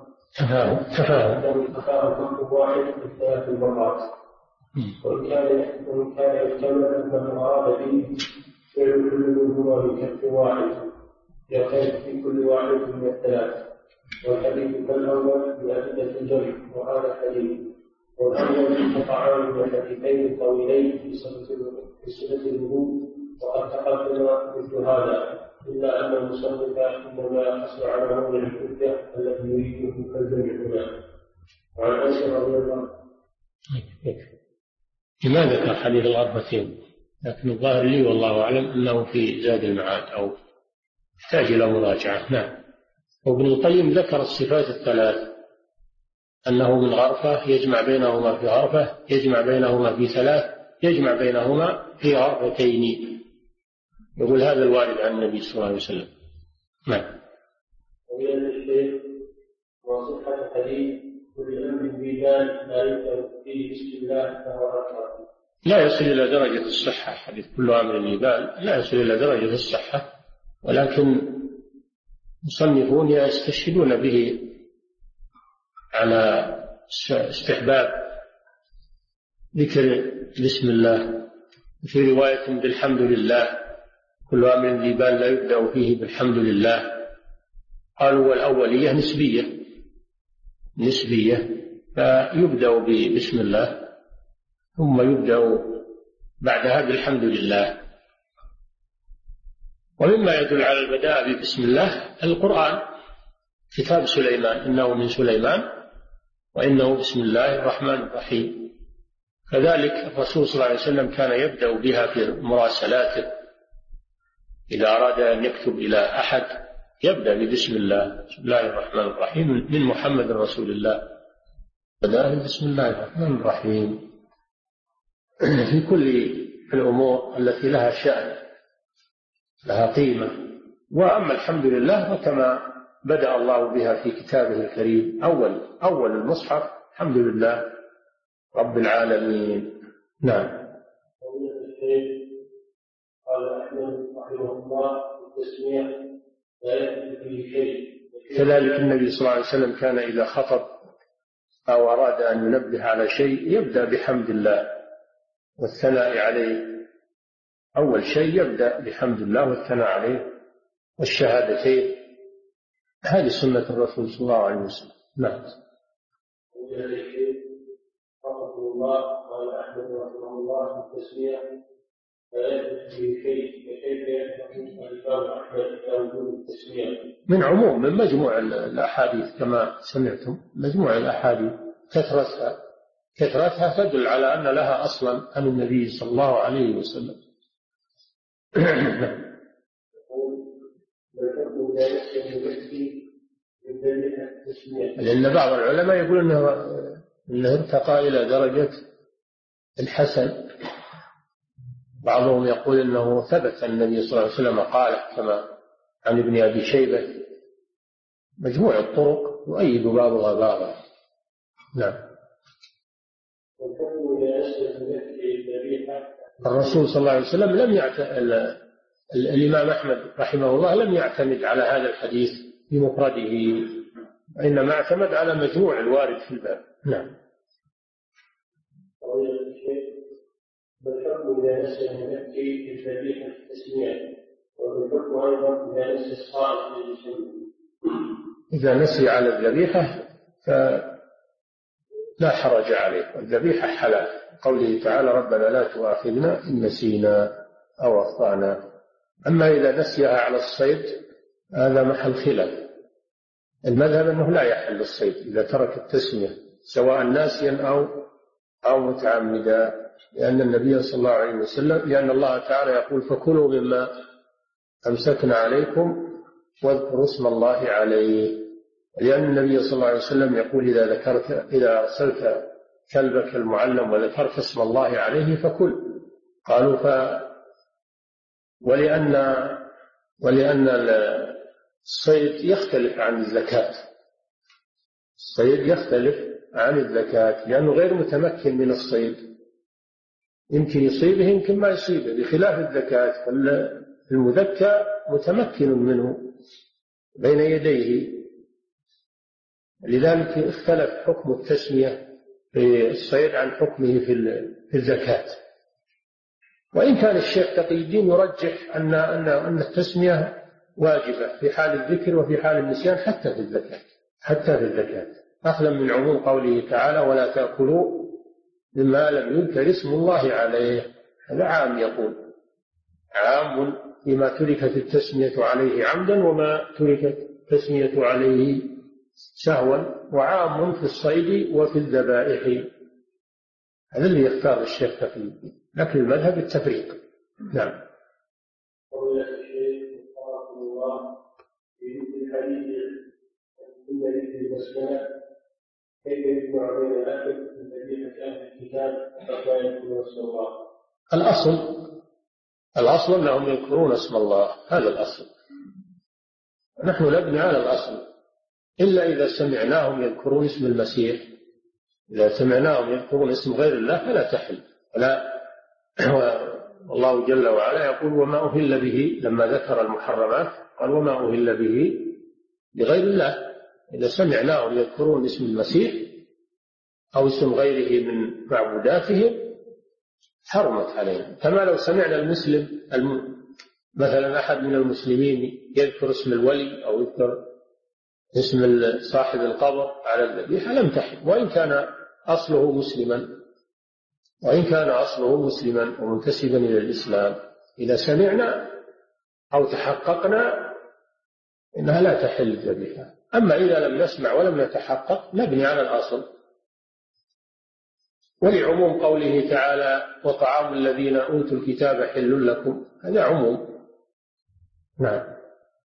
كف واحد في 3 مرات. وإن كان يحتمل أنه أراد به فعل كل منهما من كف واحد يختلف في كل واحد من الثلاث، والحديث كالأول بأدلة الجمع وهذا حديث، والأول انقطعان من الحديثين الطويلين في صفة الوجود، وقد تقدم مثل هذا، إلا أن المصنف إنما يقصر على موضع الحجة الذي يريده كالجمع هنا. وعن أنس رضي الله عنه. ما ذكر حديث الغرفتين، لكن الظاهر لي والله أعلم أنه في زاد المعاد أو يحتاج إلى مراجعة. نعم. وابن القيم ذكر الصفات الثلاث، أنه من غرفة يجمع بينهما في غرفة، يجمع بينهما في ثلاث، يجمع بينهما في غرفتين. يقول هذا الوارد عن النبي صلى الله عليه وسلم. نعم. ومن الشيخ وصحة الحديث كل أمر بيدان لا يذكر فيه بسم الله فهو أكبر. لا يصل إلى درجة الصحة، حديث كل أمر بيدان لا يصل إلى درجة الصحة، ولكن مصنفون يستشهدون به على استحباب ذكر بسم الله. في رواية بالحمد لله، كل أمر ذي بال لا يبدأ فيه بالحمد لله. قالوا والأولية نسبية، فيبدأ بسم الله ثم يبدأ بعدها بالحمد لله. ومما يدل على البداء بسم الله القرآن، كتاب سليمان إنه من سليمان وإنه بسم الله الرحمن الرحيم. كذلك الرسول صلى الله عليه وسلم كان يبدأ بها في مراسلاته، إذا أراد أن يكتب إلى أحد يبدأ بسم الله، بسم الله الرحمن الرحيم من محمد رسول الله، بدأ بسم الله الرحمن الرحيم في كل الأمور التي لها شأن لها قيمة. وأما الحمد لله فكما بدأ الله بها في كتابه الكريم، أول المصحف الحمد لله رب العالمين. نعم. قال أحمد رحمه الله التسمية لا يثبت فيه شيء. كذلك النبي صلى الله عليه وسلم كان إذا خطب أو أراد أن ينبه على شيء يبدأ بحمد الله والثناء عليه. أول شيء يبدأ بحمد الله والثناء عليه والشهادتين، هذه سنة الرسول صلى الله عليه وسلم. نعم. رحمه الله قال أحمد رحمه الله التسمية لا يثبت فيه شيء، كيف يفهم الإمام أحمد إلى وجود التسمية؟ من عموم من مجموع الأحاديث كما سمعتم، مجموع الأحاديث كثرتها تدل على أن لها أصلا عن النبي صلى الله عليه وسلم. لأن بعض العلماء يقول إنه ارتقى إلى درجة الحسن، بعضهم يقول إنه ثبت النبي صلى الله عليه وسلم قال كما عن ابن أبي شيبة. مجموع الطرق يؤيد بعضها بعضا. نعم. الرسول صلى الله عليه وسلم الإمام أحمد رحمه الله لم يعتمد على هذا الحديث بمفرده، وإنما اعتمد على مجموع الوارد في الباب. نعم. بالحكم إذا نسي أن يأتي بالذبيحة التسمية، وبالحكم أيضا إذا نسي الصائم للجسم. إذا نسي على الذبيحة فلا حرج عليه، والذبيحة حلال، قوله تعالى ربنا لا تؤاخذنا إن نسينا أو أخطأنا. أما إذا نسيها على الصيد هذا محل خلاف. المذهب أنه لا يحل الصيد إذا ترك التسمية سواء ناسيا أو متعمدا، لأن النبي صلى الله عليه وسلم، لأن الله تعالى يقول فكلوا مما أمسكنا عليكم واذكروا اسم الله عليه، لأن النبي صلى الله عليه وسلم يقول إذا أرسلت كلبك المعلم وذكرت اسم الله عليه فكل. قالوا ولأن الصيد يختلف عن الزكاة، الصيد يختلف عن الزكاة لأنه غير متمكن من الصيد، يمكن يصيبه يمكن ما يصيبه، بخلاف الزكاة المذكى متمكن منه بين يديه. لذلك اختلف حكم التسمية في الصيد عن حكمه في الزكاة. وإن كان الشيخ تقي الدين يرجح أن التسمية واجبة في حال الذكر وفي حال النسيان حتى في الزكاة أخذا من عموم قوله تعالى ولا تأكلوا مما لم يذكر اسم الله عليه. هذا عام، يقول عام فيما تركت التسمية عليه عمدا وما تركت التسمية عليه سهوا، وعام في الصيد وفي الذبائح. هذا اللي يختار الشيخ تقليد، لكن المذهب التفريق. نعم. قول الشيخ رحمه الله في الحديث الذي في البسملة كيف يجمع بين الأكل من ذبيحة أهل الكتاب حتى يذكروا اسم الله؟ الأصل أنهم يذكرون اسم الله، هذا الأصل. نحن نبني على الأصل، إلا إذا سمعناهم يذكرون اسم المسيح. إذا سمعناهم يذكرون اسم غير الله فلا تحل. والله جل وعلا يقول وما أهل به، لما ذكر المحرمات قال وما أهل به لغير الله. إذا سمعناهم يذكرون اسم المسيح أو اسم غيره من معبوداتهم حرمت عليهم. كما لو سمعنا المسلم مثلا أحد من المسلمين يذكر اسم الولي أو يذكر اسم صاحب القبر على الذبيحة لم تحل، وإن كان أصله مسلما ومنتسبا إلى الإسلام. إذا سمعنا أو تحققنا إنها لا تحل الذبيحة. أما إذا لم نسمع ولم نتحقق نبني على الأصل. ولعموم قوله تعالى وطعام الذين أوتوا الكتاب حل لكم، هذا عموم. نعم.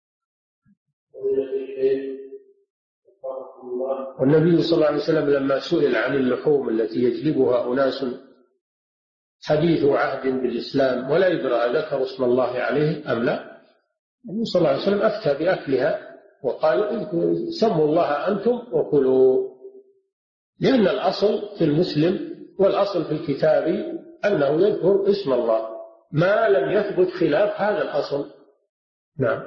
والنبي صلى الله عليه وسلم لما سئل عن اللحوم التي يجلبها أناس حديث عهد بالإسلام ولا يدرى ذكروا اسم الله عليه أم لا، النبي صلى الله عليه وسلم أفتى بأكلها وقال سموا الله أنتم وكلوا، لأن الأصل في المسلم والأصل في الكتاب أنه يذكر اسم الله ما لم يثبت خلاف هذا الأصل. نعم.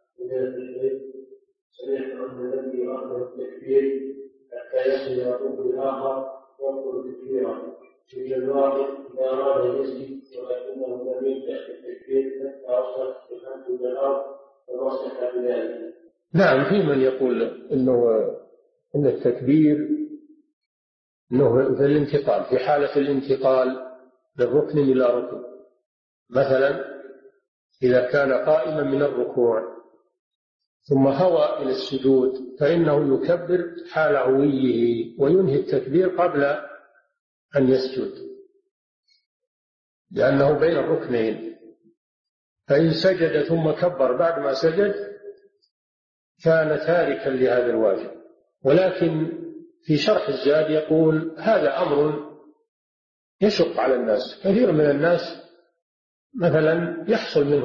سمعت أن الذي يؤمر التكبير حتى يصل الركن الآخر يقول تكبيرا في الواقع إذا أراد يسجد ولكنه لم يبدأ بالتكبير حتى وصل الحمد من الأرض فنصح بذلك. نعم، في من يقول إن التكبير إنه في الانتقال، في حالة الانتقال من ركن إلى ركن. مثلا إذا كان قائما من الركوع ثم هوى إلى السجود فإنه يكبر حال هويه وينهي التكبير قبل أن يسجد، لأنه بين الركنين. فإن سجد ثم كبر بعد ما سجد كان تاركا لهذا الواجب. ولكن في شرح الزاد يقول هذا أمر يشق على الناس. كثير من الناس مثلا يحصل منه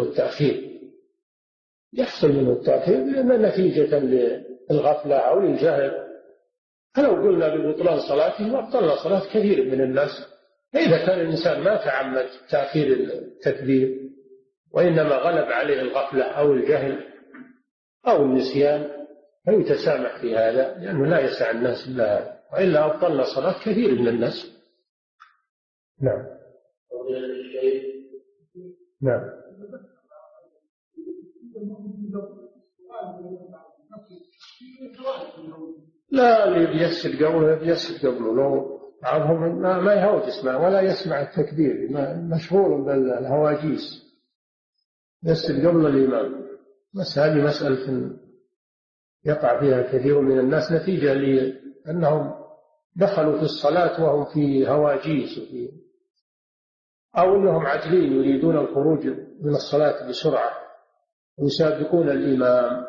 التأخير لأن نتيجة للغفلة أو للجهل. فلو قلنا ببطلان صلاته وابطلنا صلاة كثير من الناس. فإذا كان الإنسان ما تعمد تأخير التكبير وإنما غلب عليه الغفلة أو الجهل أو النسيان فيتسامح في هذا، لأنه لا يسع الناس إلا هذا، وإلا أبطلنا صلاة كثير من الناس. نعم. نعم. لا، اللي بيسجد قبله لو بعضهم ما يهوج يسمع ولا يسمع التكبير، مشغول بالهواجيس، يسجد قبل الإمام. بس هذه مسألة يقع فيها كثير من الناس نتيجة لأنهم دخلوا في الصلاة وهم في هواجيس أو أنهم عاجلين يريدون الخروج من الصلاة بسرعة ويسابقون الإمام.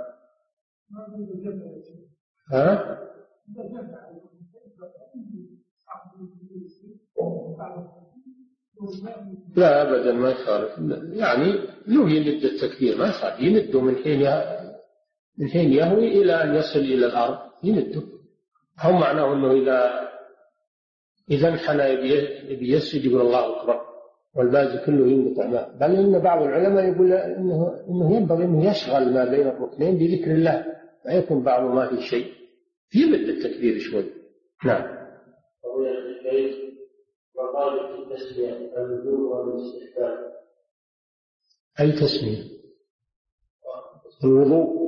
لا أبدا ما يخالف، يعني له يمد التكبير ما يخالف، يمده من حين يهوي إلى أن يصل إلى الأرض يمده. هم معناه أنه إذا انحنى يبي يسجد يقول الله أكبر والباقي كله يمد أمامه. بل إن بعض العلماء يقول إنه ينبغي أنه يشغل ما بين الركنين بذكر الله، ما يكون بعضه ما في شيء، يمد التكبير شوي. نعم. وقال في التسمية الوجوب والاستحباب. أي تسمية؟ الوضوء.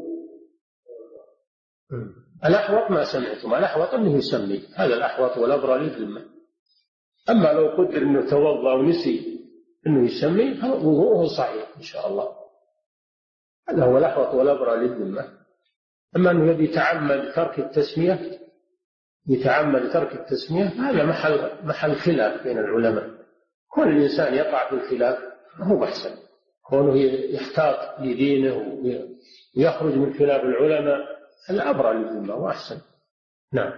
الأحوط ما سمعتم، الأحوط أنه يسمي، هذا الأحوط والأبرى للذمة. أما لو قدر أنه توضأ ونسي أنه يسمي وضوءه صحيح إن شاء الله، هذا هو الأحوط والأبرى للذمة. أما أنه يبي يتعمد ترك التسمية، يتعمد ترك التسمية، هذا محل خلاف بين العلماء. كل الإنسان يقع في الخلاف هو أحسن، كونه يحتاط لدينه ويخرج من خلاف العلماء الأبرى للذمة وأحسن. نعم.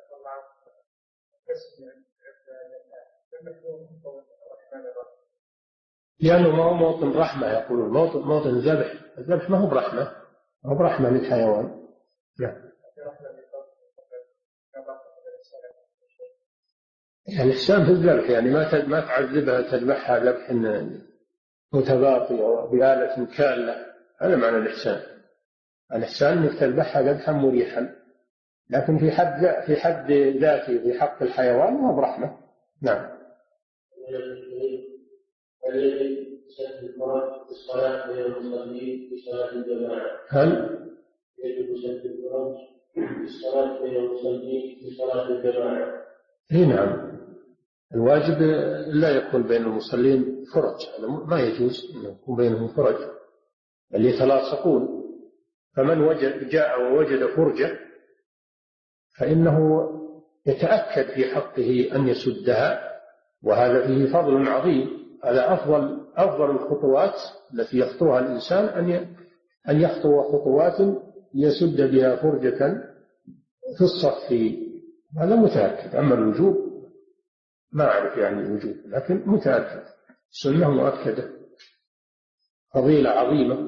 لأنه ما هو موطن رحمة، يقولون موطن الذبح، الذبح ما هو برحمة، ما هو برحمة للحيوان. نعم. يعني الإحسان في الذبح، يعني ما تعذبها تذبحها ذبح متباطي أو بآلة كالة، هذا معنى الإحسان. الإحسان أنك تذبحها ذبحا مريحا، لكن في حد ذاته في حق الحيوان هو برحمة. نعم. الذي سد الفرج في الصلاة بين المصلين في صلاة الجماعة، هل يجب سد الفرج في الصلاة بين المصلين في صلاة الجماعة؟ نعم، الواجب لا يكون بين المصلين فرج، هذا ما يجوز أن يكون بينهم فرج بل يتلاصقون. فمن جاء ووجد فرجة فإنه يتأكد في حقه أن يسدها، وهذا فيه فضل عظيم. هذا أفضل الخطوات التي يخطوها الإنسان، أن يخطو خطوات يسد بها فرجة في الصف، هذا متأكد. أما الوجوب ما أعرف يعني الوجوب، لكن متأكد، السنة مؤكدة، فضيلة عظيمة.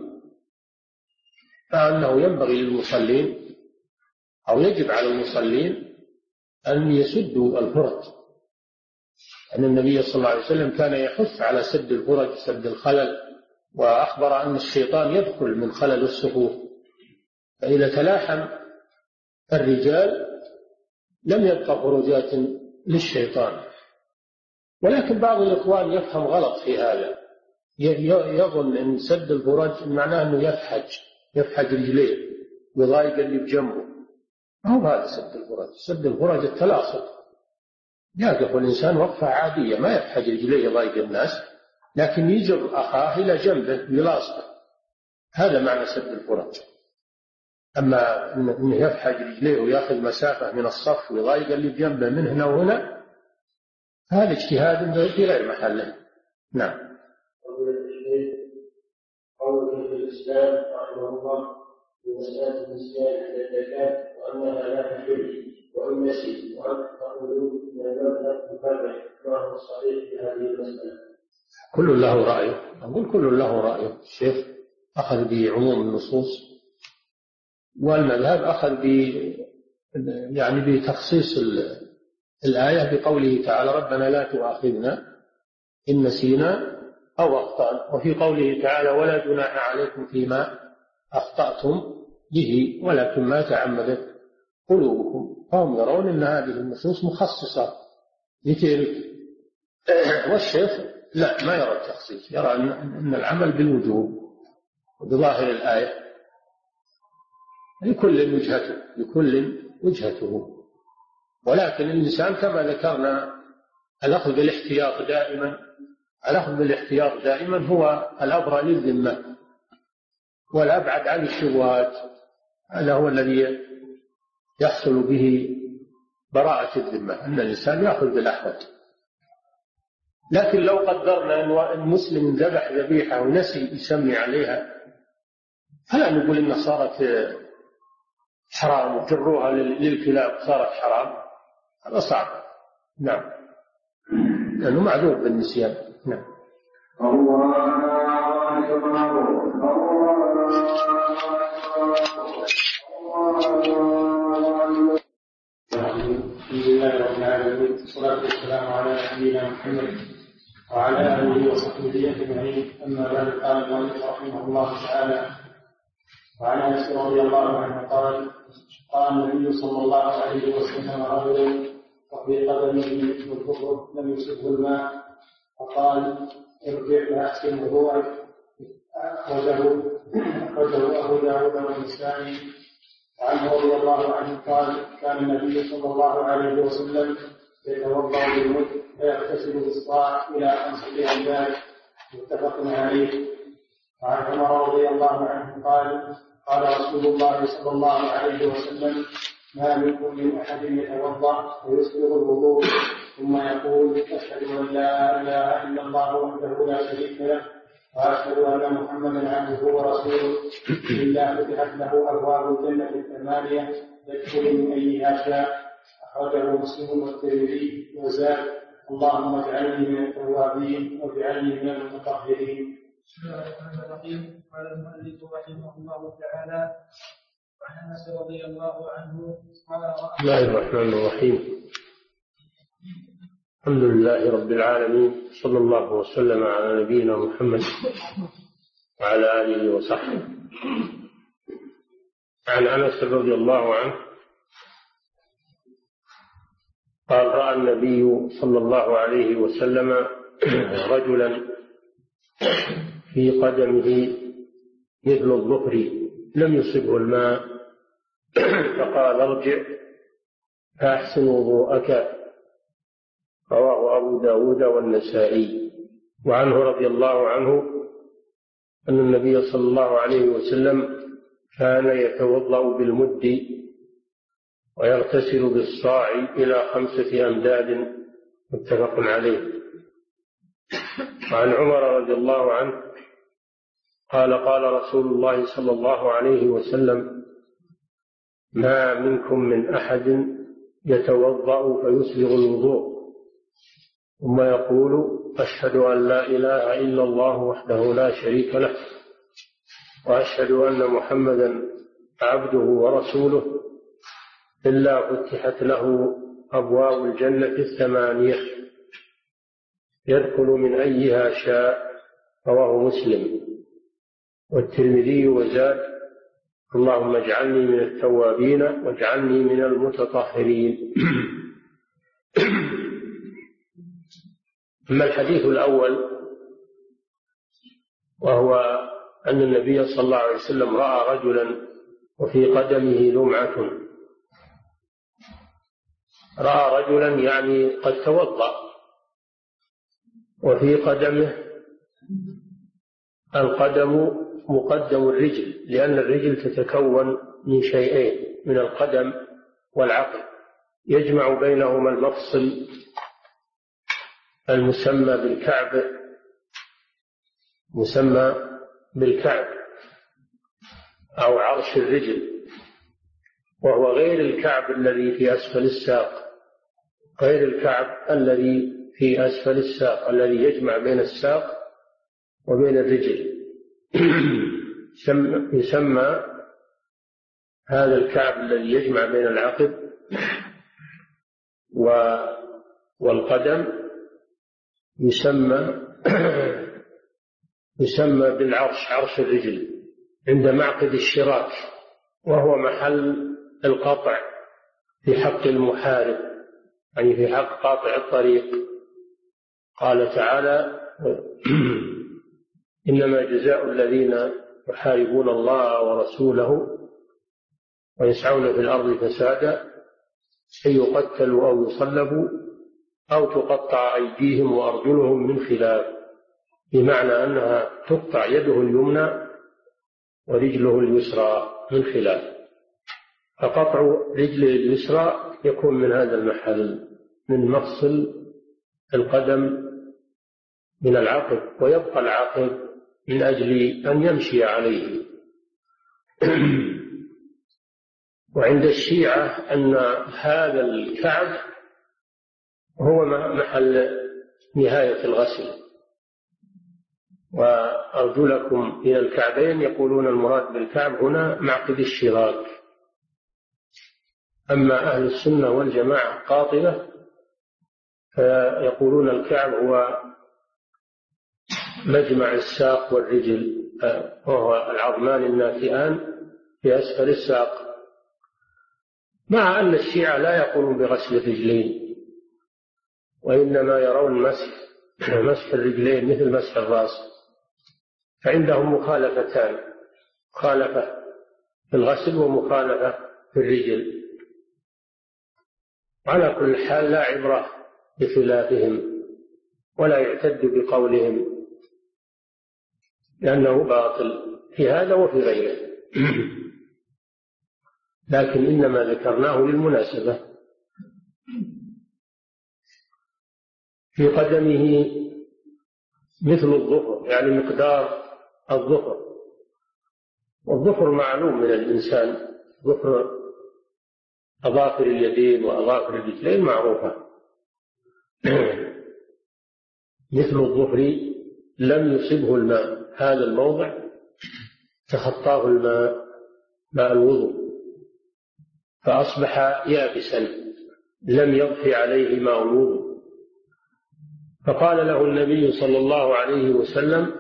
فأنه ينبغي للمصلين أو يجب على المصلين أن يسدوا الفرج، أن النبي صلى الله عليه وسلم كان يحث على سد الفرج، سد الخلل، وأخبر أن الشيطان يدخل من خلل الصفوف، فإذا تلاحم الرجال لم يبقى فرجات للشيطان. ولكن بعض الإخوان يفهم غلط في هذا، يظن أن سد الفرج معناه أنه يفحج رجليه ويضايق اللي بجنبه، ما هو هذا سد الفرج. سد الفرج التلاصق، يقف الإنسان وقفة عادية، ما يفحج رجليه يضايق الناس، لكن يجر أخاه إلى جنبه يلاصقه، هذا معنى سد الفرج. أما أنه يفحج رجليه ويأخذ مسافة من الصف ويضايق اللي بجنبه من هنا وهنا، هذا اجتهاد في غير محله. نعم. قول الإسلام رحمه الله في مسألة النسيان عند الزكاة وأنها لا تحل وإن نسي، وأنت تقولون إن المذهب مفرح، ما هو الصحيح في هذه المسألة؟ كل له رأيه، أقول كل له رأيه. الشيخ أخذ بعموم النصوص، والمذهب أخذ بتخصيص الآية بقوله تعالى ربنا لا تؤاخذنا إن نسينا أو أخطأنا، وفي قوله تعالى ولا جناح عليكم فيما أخطأتم به ولكن ما تعمدت قلوبكم. فهم يرون أن هذه النصوص مخصصة لتلك، والشيخ لا، ما يرى التخصيص، يرى أن العمل بالوجوب بظاهر الآية، لكل وجهته. ولكن الإنسان كما ذكرنا الأخذ بالاحتياط دائما هو الأبرى للذمة والأبعد عن الشبهات، هذا هو الذي يحصل به براءة الذمة، أن الإنسان يأخذ بالأحوط. لكن لو قدرنا أن المسلم ذبح ذبيحة ونسي يسمي عليها، فلا نقول إنها صارت حرام وجروها للكلاب صارت حرام، هذا صعب. نعم، لأنه معذور بالنسيان. نعم. بسم الله الرحمن الرحيم، والصلاة والسلام على نبينا محمد وعلى آله وصحبه أجمعين. أما بعد، قال المؤلف رحمه الله تعالى: وعن أنس رضي الله عنه قال: قال النبي صلى الله عليه وسلم رجل وفي قدمه مثل الكفر لم يصبه الماء، فقال: ارجع فأحسن وضوءك أخرجه أبو داود والنسائي. وعنه رضي الله عنه قال كان النبي صلى الله عليه وسلم يتوضأ بالمد ويغتسل بالصاع إلى 5 أمداد، متفق عليه. وعن عمر رضي الله عنه قال قال رسول الله صلى الله عليه وسلم ما منكم من أحد يتوضأ ويسبغ الوضوء ثم يقول أشهد أن لا إله إلا الله وحده لا شريك له وأشهد أن محمدا عبده ورسوله إلا فتحت له أبواب الجنة 8 يدخل من أيها شاء. أخرجه مسلم والترمذي وزاد اللهم اجعلني من التوابين واجعلني من المتطهرين. بسم الله الرحمن الرحيم. قال المؤلف رحمه الله تعالى وعن انس رضي الله عنه قال بسم الله الرحمن الرحيم. الحمد لله رب العالمين، صلى الله وسلم على نبينا محمد وعلى آله وصحبه. عن أنس رضي الله عنه قال رأى النبي صلى الله عليه وسلم رجلا في قدمه مثل الظفر لم يصبه الماء فقال ارجع فأحسن وضوءك. رواه أبو داود والنسائي. وعنه رضي الله عنه أن النبي صلى الله عليه وسلم كان يتوضأ بالمد ويغتسل بالصاع إلى 5 أمداد، متفق عليه. وعن عمر رضي الله عنه قال قال رسول الله صلى الله عليه وسلم ما منكم من أحد يتوضأ فيسبغ الوضوء ثم يقول أشهد أن لا إله إلا الله وحده لا شريك له وأشهد أن محمدا عبده ورسوله إلا فتحت له أبواب الجنة 8 يدخل من أيها شاء. رواه مسلم والترمذي وزاد اللهم اجعلني من التوابين واجعلني من المتطهرين. أما الحديث الأول وهو أن النبي صلى الله عليه وسلم رأى رجلا وفي قدمه لمعة. رأى رجلا يعني قد توضأ وفي قدمه، القدم مقدم الرجل لأن الرجل تتكون من شيئين، من القدم والعقل، يجمع بينهما المفصل المسمى بالكعب أو عرش الرجل، وهو غير الكعب الذي في أسفل الساق، غير الكعب الذي في أسفل الساق الذي يجمع بين الساق وبين الرجل. يسمى هذا الكعب الذي يجمع بين العقب والقدم يسمى بالعرش، عرش الرجل، عند معقد الشراك، وهو محل القطع في حق المحارب، يعني في حق قاطع الطريق. قال تعالى إنما جزاء الذين يحاربون الله ورسوله ويسعون في الأرض فسادا أن يقتلوا أو يصلبوا أو تقطع أيديهم وأرجلهم من خلاف، بمعنى أنها تقطع يده اليمنى ورجله اليسرى من خلاف. فقطع رجله اليسرى يكون من هذا المحل، من مفصل القدم من العقب، ويبقى العقب من أجل أن يمشي عليه. وعند الشيعة أن هذا الكعب هو محل نهاية الغسل، وأرجلكم إلى الكعبين، يقولون المراد بالكعب هنا معقد الشراك. أما أهل السنة والجماعة قاطبة فيقولون الكعب هو مجمع الساق والرجل، وهو العظمان الناتئان في أسفل الساق، مع أن الشيعة لا يقولون بغسل الرجلين، وإنما يرون مسح الرجلين مثل مسح الرأس. فعندهم مخالفتان، مخالفة في الغسل ومخالفة في الرجل. على كل حال لا عبرة بخلافهم ولا يعتد بقولهم، لأنه باطل في هذا وفي غيره. لكن إنما ذكرناه للمناسبة. في قدمه مثل الظفر، يعني مقدار الظفر، والظفر معلوم من الإنسان، ظفر أظافر اليدين وأظافر الرجلين معروفة. مثل الظفر لم يصبه الماء، هذا الموضع تخطاه الماء، ماء الوضوء، فأصبح يابسا لم يضف عليه ماء الوضوء. فقال له النبي صلى الله عليه وسلم: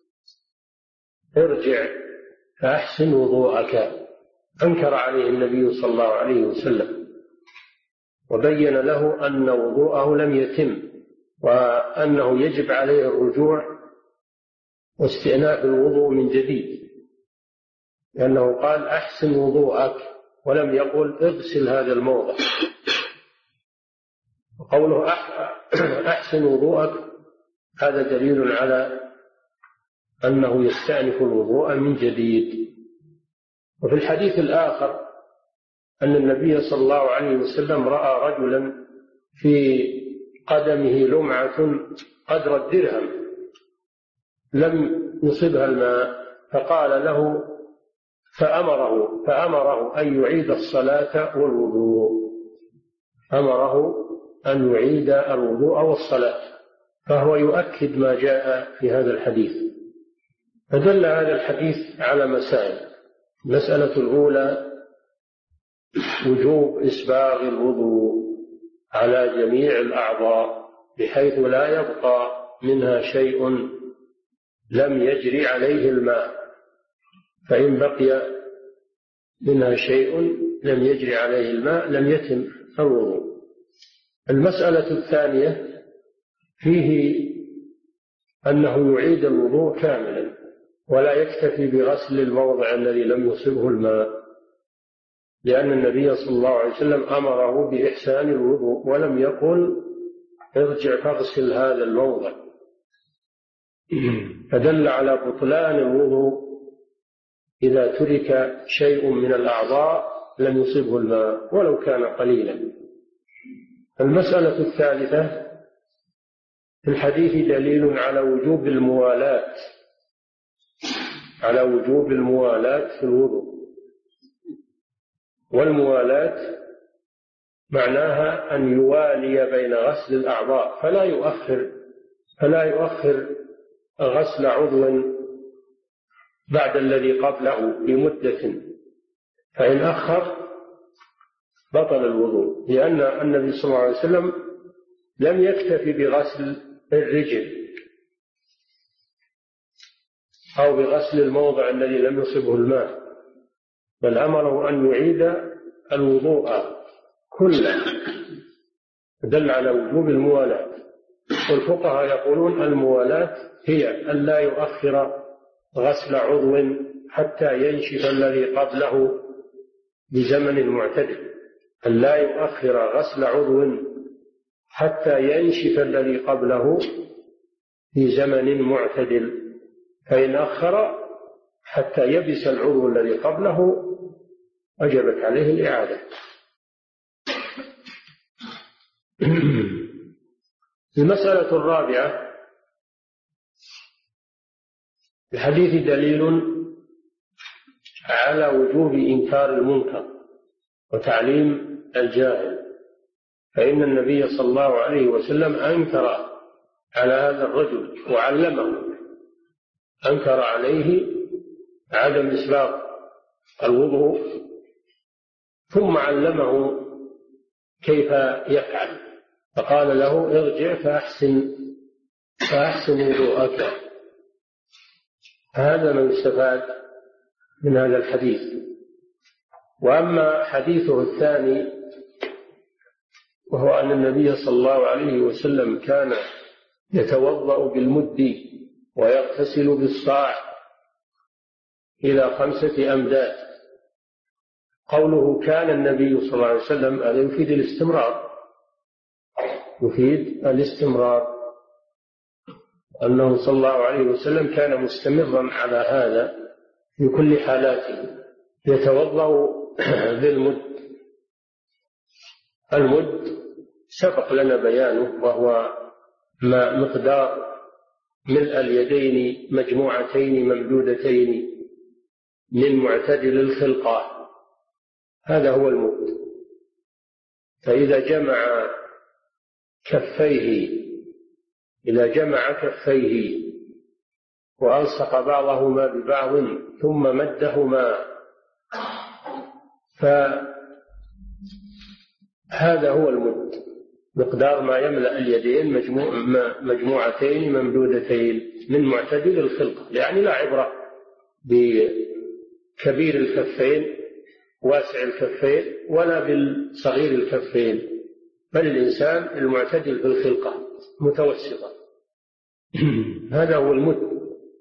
ارجع فأحسن وضوءك. أنكر عليه النبي صلى الله عليه وسلم وبين له أن وضوءه لم يتم، وأنه يجب عليه الرجوع واستئناف الوضوء من جديد، لأنه قال: أحسن وضوءك، ولم يقل اغسل هذا الموضع. وقوله أحسن وضوءك هذا دليل على أنه يستأنف الوضوء من جديد. وفي الحديث الآخر أن النبي صلى الله عليه وسلم رأى رجلا في قدمه لمعة قدر الدرهم لم يصبها الماء، فقال له فأمره أن يعيد الصلاة والوضوء، أمره أن يعيد الوضوء والصلاة، فهو يؤكد ما جاء في هذا الحديث. فدل هذا الحديث على مسائل. المسألة الأولى وجوب إسباغ الوضوء على جميع الأعضاء بحيث لا يبقى منها شيء لم يجري عليه الماء، فإن بقي منها شيء لم يجري عليه الماء لم يتم الوضوء. المسألة الثانية فيه أنه يعيد الوضوء كاملا ولا يكتفي بغسل الموضع الذي لم يصبه الماء، لأن النبي صلى الله عليه وسلم أمره بإحسان الوضوء ولم يقل ارجع فاغسل هذا الموضع، فدل على بطلان الوضوء إذا ترك شيء من الأعضاء لم يصبه الماء ولو كان قليلا. المسألة الثالثة في الحديث دليل على وجوب الموالاة، على وجوب الموالاة في الوضوء. والموالاة معناها أن يوالي بين غسل الأعضاء، فلا يؤخر غسل عضو بعد الذي قبله بمدة، فإن أخر بطل الوضوء، لأن النبي صلى الله عليه وسلم لم يكتفي بغسل الرجل أو بغسل الموضع الذي لم يصبه الماء، بل أمره أن يعيد الوضوء كله، دل على وجوب الموالاة. والفقهاء يقولون الموالاة هي أن لا يؤخر غسل عضو حتى ينشف الذي قبله بزمن معتدل، أن لا يؤخر غسل عضو حتى ينشف الذي قبله في زمن معتدل، فإن أخر حتى يبس العضو الذي قبله وجبت عليه الإعادة. المسألة الرابعة الحديث دليل على وجوب إنكار المنكر وتعليم الجاهل، فإن النبي صلى الله عليه وسلم أنكر على هذا الرجل وعلمه، أنكر عليه عدم إسباغ الوضوء ثم علمه كيف يفعل، فقال له ارجع فأحسن وضوءك. هذا ما يستفاد من هذا الحديث. وأما حديثه الثاني وهو أن النبي صلى الله عليه وسلم كان يتوضأ بالمد ويغتسل بالصاع إلى 5 أمداد. قوله كان النبي صلى الله عليه وسلم هذا يفيد الاستمرار، يفيد الاستمرار، أنه صلى الله عليه وسلم كان مستمرا على هذا في كل حالاته، يتوضأ بالمد. المد سبق لنا بيانه، وهو مقدار ملء اليدين مجموعتين ممدودتين من معتدل الخلقة، هذا هو المد. فإذا جمع كفيه وألصق بعضهما ببعض ثم مدهما، فهذا هو المد، مقدار ما يملأ اليدين مجموعتين ممدودتين من معتدل الخلقة. يعني لا عبرة بكبير الكفين واسع الكفين ولا بالصغير الكفين، بل الإنسان المعتدل في الخلقة متوسطة، هذا هو المد.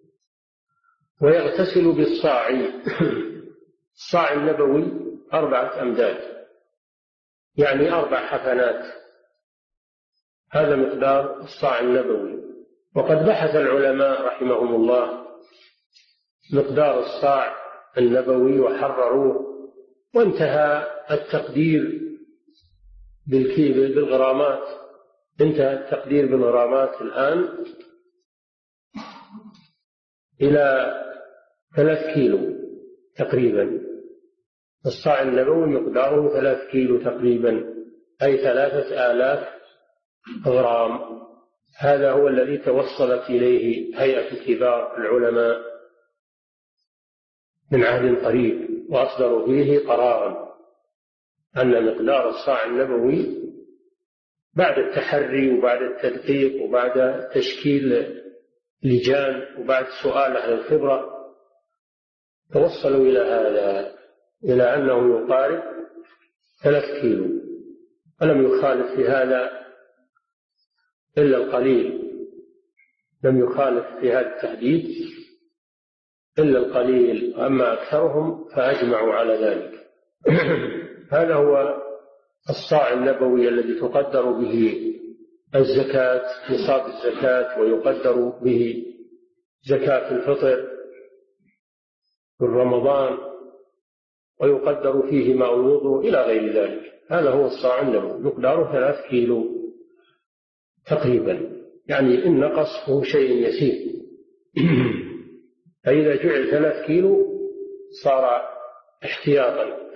ويغتسل بالصاع، الصاع النبوي 4 أمداد، يعني 4 حفنات، هذا مقدار الصاع النبوي. وقد بحث العلماء رحمهم الله مقدار الصاع النبوي وحرروه، وانتهى التقدير بالغرامات، انتهى التقدير بالغرامات الآن إلى 3 كيلو تقريبا. الصاع النبوي مقداره 3 كيلو تقريبا، أي 3000 غرام. هذا هو الذي توصلت إليه هيئة كبار العلماء من عهد قريب، وأصدروا فيه قرارا أن مقدار الصاع النبوي بعد التحري وبعد التدقيق وبعد تشكيل لجان وبعد سؤال أهل الخبرة توصلوا إلى هذا، إلى أنه يقارب 3 كيلو، ولم يخالف في هذا إلا القليل، لم يخالف في هذا التحديد إلا القليل، أما أكثرهم فأجمعوا على ذلك. هذا هو الصاع النبوي الذي تقدر به الزكاة، نصاب الزكاة، ويقدر به زكاة الفطر في رمضان، ويقدر فيه ماء الوضوء إلى غير ذلك. هذا هو الصاع النبوي، مقداره 3 كيلو تقريبا، يعني إن نقص فهو شيء يسير. فإذا جعل 3 كيلو صار احتياطا،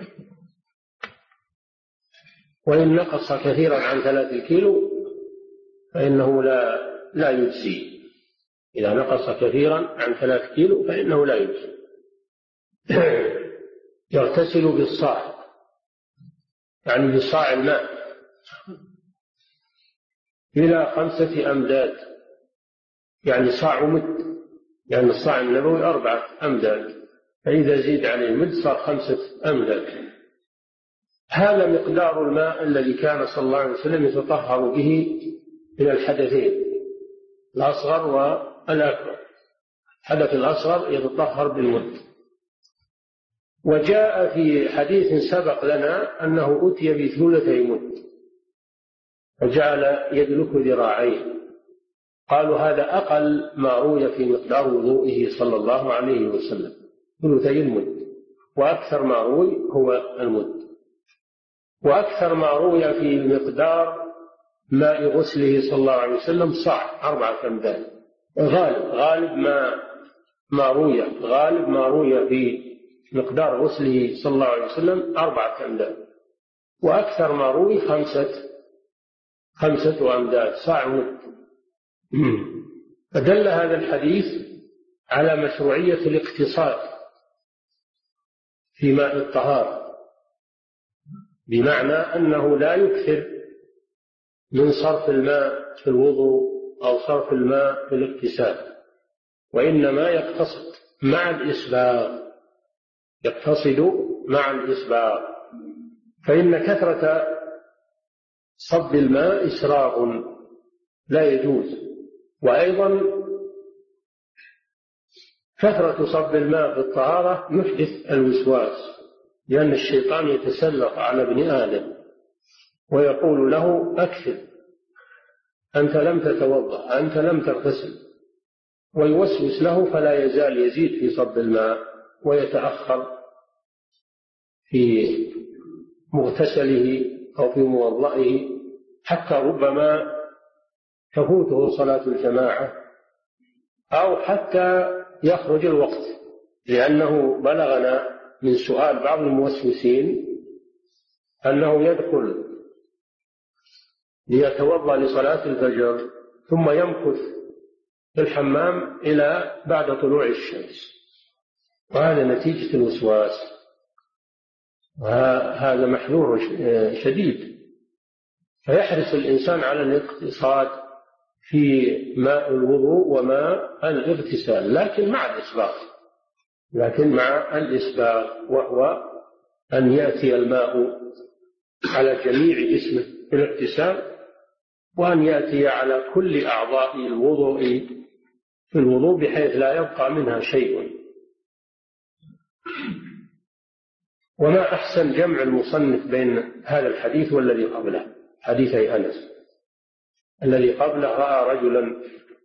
وإن نقص كثيرا عن 3 كيلو فإنه لا يجزي. إذا نقص كثيرا عن 3 كيلو فإنه لا يجزي. يغتسل بالصاع، يعني بصاع الماء، إلى 5 أمداد، يعني صاع مد، يعني الصاع النبوي 4 أمداد، فإذا زيد عليه مد صار 5 أمداد. هذا مقدار الماء الذي كان صلى الله عليه وسلم يتطهر به من الحدثين الأصغر والأكبر. الحدث الأصغر يتطهر بالمد. وجاء في حديث سبق لنا أنه أتي ب2 مد فجعل يدلك ذراعيه، قالوا هذا أقل ما روي في مقدار وضوئه صلى الله عليه وسلم، 2 المد، وأكثر ما روي هو المد. وأكثر ما روي في مقدار ماء غسله صلى الله عليه وسلم صاع 4 أمداد. غالب ما روي في مقدار غسله صلى الله عليه وسلم 4 أمداد، وأكثر ما روي 5 أمداد، صاع مد. فدل هذا الحديث على مشروعية الاقتصاد في ماء الطهارة، بمعنى أنه لا يكثر من صرف الماء في الوضوء أو صرف الماء في الاغتسال، وإنما يقتصد مع الإسباغ، فإن كثرة صب الماء إسراف لا يجوز. وأيضا كثرة صب الماء في الطهارة يحدث الوسواس، لأن الشيطان يتسلط على ابن آدم ويقول له أكثر، أنت لم تتوضأ، أنت لم تغتسل، ويوسوس له فلا يزال يزيد في صب الماء ويتأخر في مغتسله أو في موضئه، حتى ربما تفوته صلاة الجماعة أو حتى يخرج الوقت، لأنه بلغنا من سؤال بعض الموسوسين أنه يدخل ليتوضأ لصلاة الفجر ثم يمكث في الحمام إلى بعد طلوع الشمس، وهذا نتيجة الوسواس، وهذا محذور شديد. فيحرص الإنسان على الاقتصاد في ماء الوضوء وماء الاغتسال، لكن مع الإسباغ، وهو أن يأتي الماء على جميع جسمه في الاغتسال، وأن يأتي على كل أعضاء الوضوء في الوضوء بحيث لا يبقى منها شيء. وما أحسن جمع المصنف بين هذا الحديث والذي قبله، حديثي أنس. الذي قبله رأى رجلا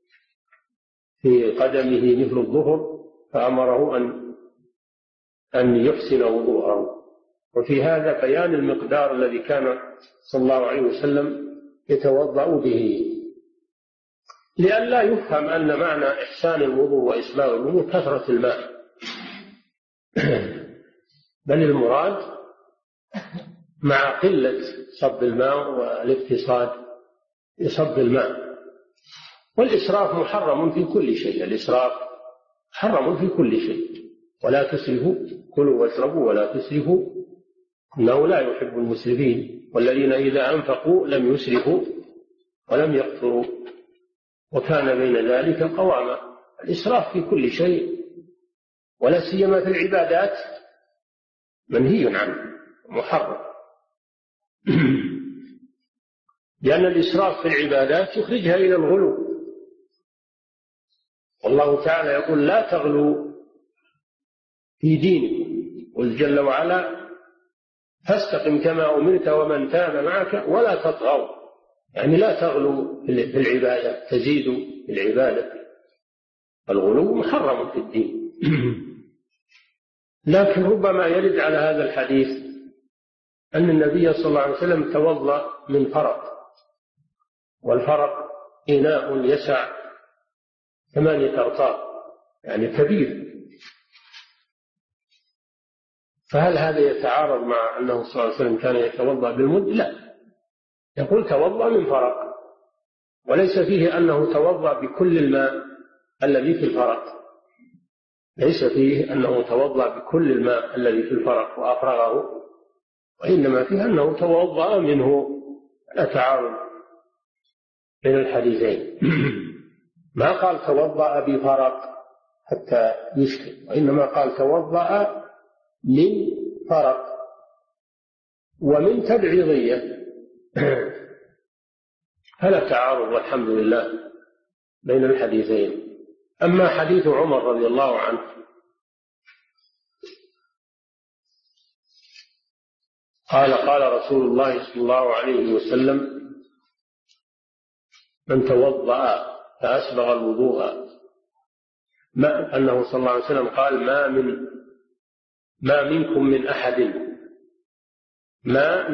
في قدمه مثل الظهر فأمره أن يحسن وضوءه، وفي هذا بيان المقدار الذي كان صلى الله عليه وسلم يتوضأ به، لئلا يفهم أن معنى إحسان الوضوء وإسباغ الوضوء كثرة الماء، بل المراد مع قلة صب الماء والاقتصاد لصب الماء. والإسراف محرم في كل شيء، الإسراف محرم في كل شيء، ولا تسرفوا، كلوا واشربوا ولا تسرفوا إنه لا يحب المسرفين، والذين إذا أنفقوا لم يسرفوا ولم يقتروا وكان بين ذلك قواما. الإسراف في كل شيء ولا سيما في العبادات منهي عنه محرم، لأن الإسراف في العبادات يخرجها إلى الغلو، والله تعالى يقول لا تغلوا في دينكم، قل جل وعلا فاستقم كما أمرت ومن تاب معك ولا تطغوا، يعني لا تغلوا في العبادة، تزيدوا في العبادة، الغلو محرم في الدين. لكن ربما يرد على هذا الحديث أن النبي صلى الله عليه وسلم توضأ من فرق، والفرق إناء يسع 8 أرطال، يعني كبير، فهل هذا يتعارض مع أنه صلى الله عليه وسلم كان يتوضأ بالمد؟ لا، يقول توضأ من فرق، وليس فيه أنه توضأ بكل الماء الذي في الفرق، ليس فيه أنه توضأ بكل الماء الذي في الفرق وأفرغه، وإنما فيه أنه توضأ منه. لا تعارض بين الحديثين. ما قال توضأ بفرق حتى يشكل، وإنما قال توضأ من فرق ومن تبعيضية. فلا تعارض والحمد لله بين الحديثين. أما حديث عمر رضي الله عنه قال رسول الله صلى الله عليه وسلم من توضأ فأسبغ الوضوء، أنه صلى الله عليه وسلم قال ما منكم من أحد، ما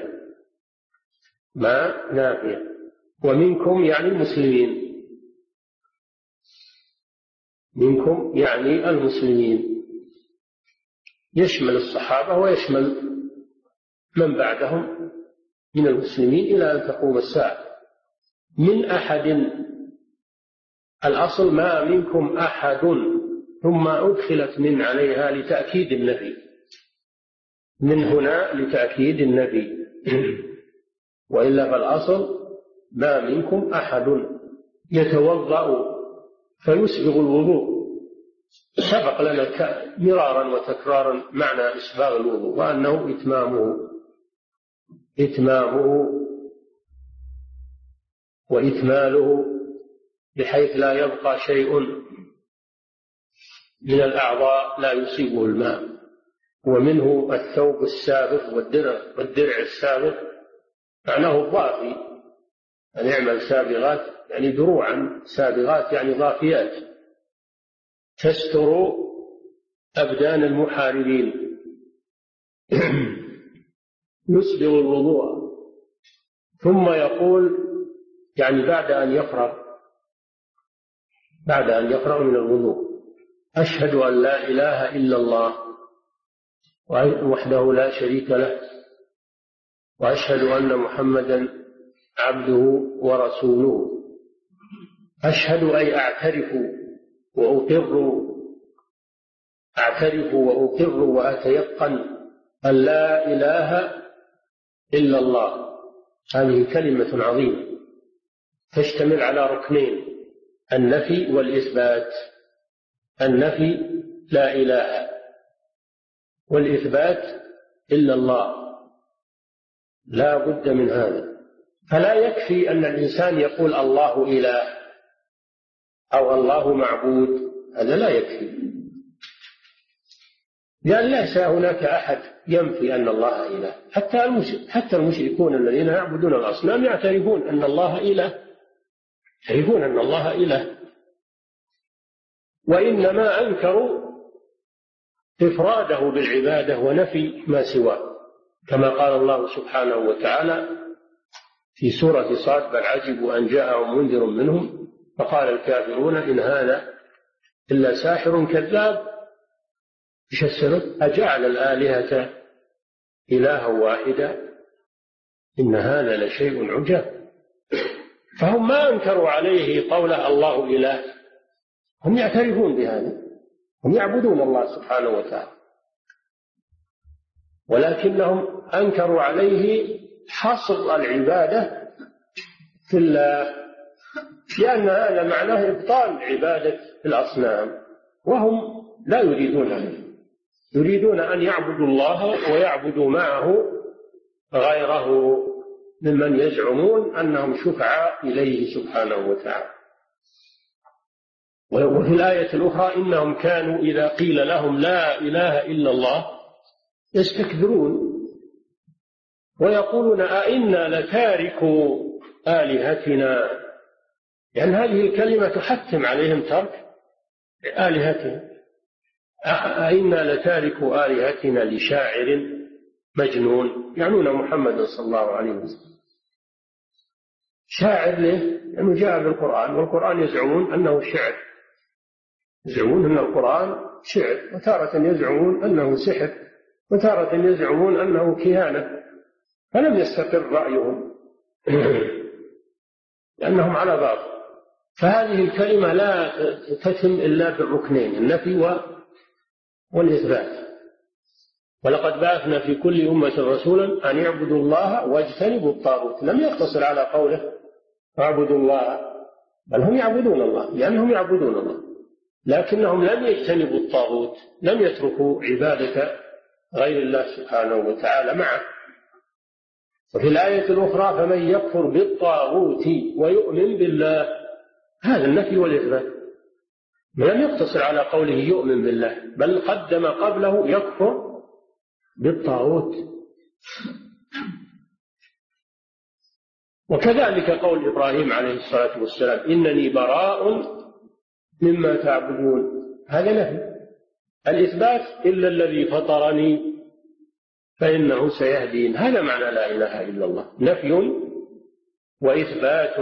نافية، ومنكم يعني المسلمين، منكم يعني المسلمين، يشمل الصحابة ويشمل من بعدهم من المسلمين إلى أن تقوم الساعة. من أحد، الأصل ما منكم أحد، ثم أدخلت من عليها لتأكيد النفي، من هنا لتأكيد النفي، وإلا فالأصل ما منكم أحد يتوضأ فيسبغ الوضوء. سبق لنا مرارا وتكرارا معنى إسباغ الوضوء، وأنه إتمامه وإكماله بحيث لا يبقى شيء من الأعضاء لا يصيبه الماء، ومنه الثوب السابغ والدرع السابغ، معناه الضافي، أن يعمل سابغات يعني دروعا سابغات يعني ضافيات تستر أبدان المحاربين. يسبغ الوضوء ثم يقول يعني بعد أن يفرغ من الوضوء: أشهد أن لا إله إلا الله وحده لا شريك له، وأشهد أن محمدا عبده ورسوله. أشهد أي أعترف وأقر وأتيقن أن لا إله إلا الله. هذه كلمة عظيمة تشتمل على ركنين: النفي والإثبات. النفي لا إله، والإثبات إلا الله، لا بد من هذا. فلا يكفي أن الإنسان يقول الله إله أو الله معبود، هذا لا يكفي، لأن ليس هناك أحد ينفي أن الله إله. حتى المشركون الذين يعبدون الأصنام يعترفون أن الله إله، وإنما أنكروا إفراده بالعبادة ونفي ما سواه، كما قال الله سبحانه وتعالى في سورة صاد: بل عجبوا أن جاءهم منذر منهم فقال الكافرون إن هذا إلا ساحر كذاب. إيش السبب؟ أجعل الآلهة إلها واحدا إن هذا لشيء عجاب. فهم ما أنكروا عليه قوله الله إله، هم يعترفون بهذا، هم يعبدون الله سبحانه وتعالى، ولكنهم أنكروا عليه حصر العبادة في الله، لأن هذا معناه إبطال عبادة الأصنام، وهم لا يريدون ذلك، يريدون أن يعبدوا الله ويعبدوا معه غيره ممن يزعمون أنهم شفعاء إليه سبحانه وتعالى. وفي الآية الأخرى: إنهم كانوا إذا قيل لهم لا إله إلا الله يستكبرون ويقولون أئنا لتاركوا آلهتنا، يعني هذه الكلمة تحتم عليهم ترك آلهتهم. أئنا لتاركوا آلهتنا لشاعر مجنون، يعنون محمد صلى الله عليه وسلم. شاعر ليه؟ لأنه جاء بالقرآن، والقرآن يزعمون أنه شعر، يزعمون أن القرآن شعر، وتارة يزعمون أنه سحر، وتارة يزعمون أنه كهانة، فلم يستقر رأيهم لأنهم على باطل. فهذه الكلمة لا تتم إلا بالركنين: النفي والإثبات. ولقد بعثنا في كل أمة رسولا أن يعبدوا الله واجتنبوا الطاغوت. لم يقتصر على قوله اعبدوا الله، بل هم يعبدون الله لأنهم يعبدون الله، لكنهم لم يجتنبوا الطاغوت، لم يتركوا عبادة غير الله سبحانه وتعالى معه. وفي الآية الأخرى: فمن يكفر بالطاغوت ويؤمن بالله. هذا النفي والإثبات، لم يقتصر على قوله يؤمن بالله، بل قدم قبله يكفر بالطاغوت. وكذلك قول إبراهيم عليه الصلاة والسلام: إنني براء مما تعبدون. هذا نفي. الإثبات: إلا الذي فطرني فإنه سيهدين. هذا معنى لا إله إلا الله، نفي وإثبات.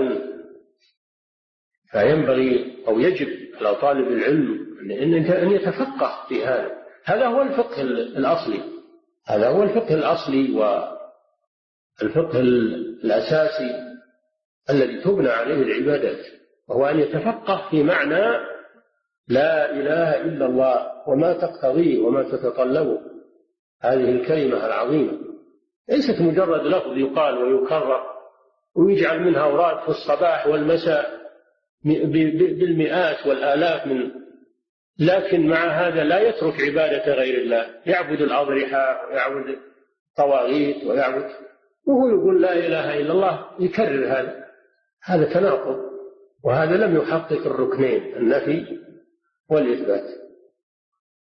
فينبغي أو يجب على طالب العلم أن يتفقه في هذا. هذا هو الفقه الأصلي، هذا هو الفقه الأصلي والفقه الأساسي الذي تبنى عليه العبادات، وهو أن يتفقه في معنى لا إله إلا الله وما تقتضيه وما تتطلبه هذه الكلمة العظيمة. ليست مجرد لفظ يقال ويكرر ويجعل منها أوراد في الصباح والمساء بالمئات والآلاف لكن مع هذا لا يترك عبادة غير الله، يعبد الأضرحة ويعبد الطواغيت وهو يقول لا إله إلا الله، يكرر هذا تناقض، وهذا لم يحقق الركنين: النفي والإثبات.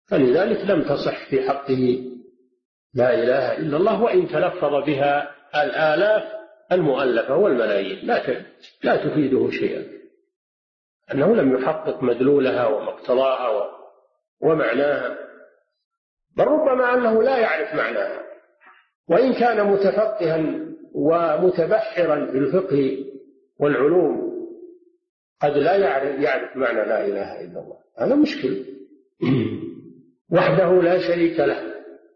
فلذلك لم تصح في حقه لا إله إلا الله، وإن تلفظ بها الآلاف المؤلفة والملايين لا تفيده شيئا، أنه لم يحقق مدلولها ومقتضاها ومعناها، بل ربما أنه لا يعرف معناها، وإن كان متفقها ومتبحرا في الفقه والعلوم قد لا يعرف معنى لا إله إلا الله. هذا مشكل. وحده لا شريك له،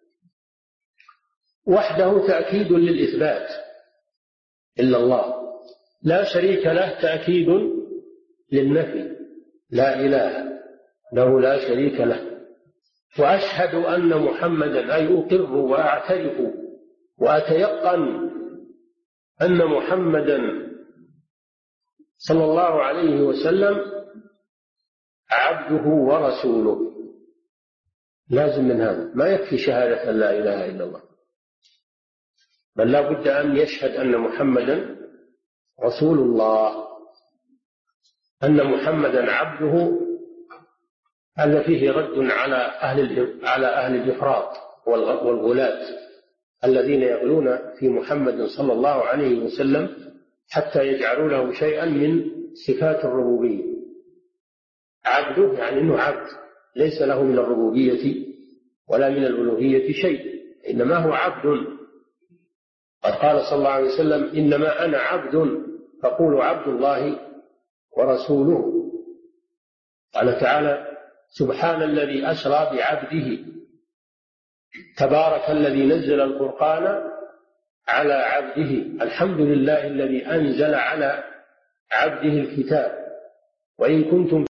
وحده تأكيد للإثبات إلا الله، لا شريك له تأكيد للنفي، لا إله له لا شريك له. وأشهد أن محمدا، أي أقر وأعترف وأتيقن أن محمدا صلى الله عليه وسلم عبده ورسوله. لازم من هذا، ما يكفي شهادة لا إله إلا الله، بل لا بد أن يشهد أن محمدا رسول الله، أن محمدا عبده. هذا فيه رد على أهل الإفراط والغلاة الذين يغلون في محمد صلى الله عليه وسلم حتى يجعلوا له شيئا من صفات الربوبية. عبده يعني أنه عبد، ليس له من الربوبية ولا من الألوهية شيء، إنما هو عبد. قد قال صلى الله عليه وسلم: إنما أنا عبد فقولوا عبد الله ورسوله. قال تعالى: سبحان الذي أسرى بعبده، تبارك الذي نزل القرآن على عبده، الحمد لله الذي أنزل على عبده الكتاب، وإن كنتم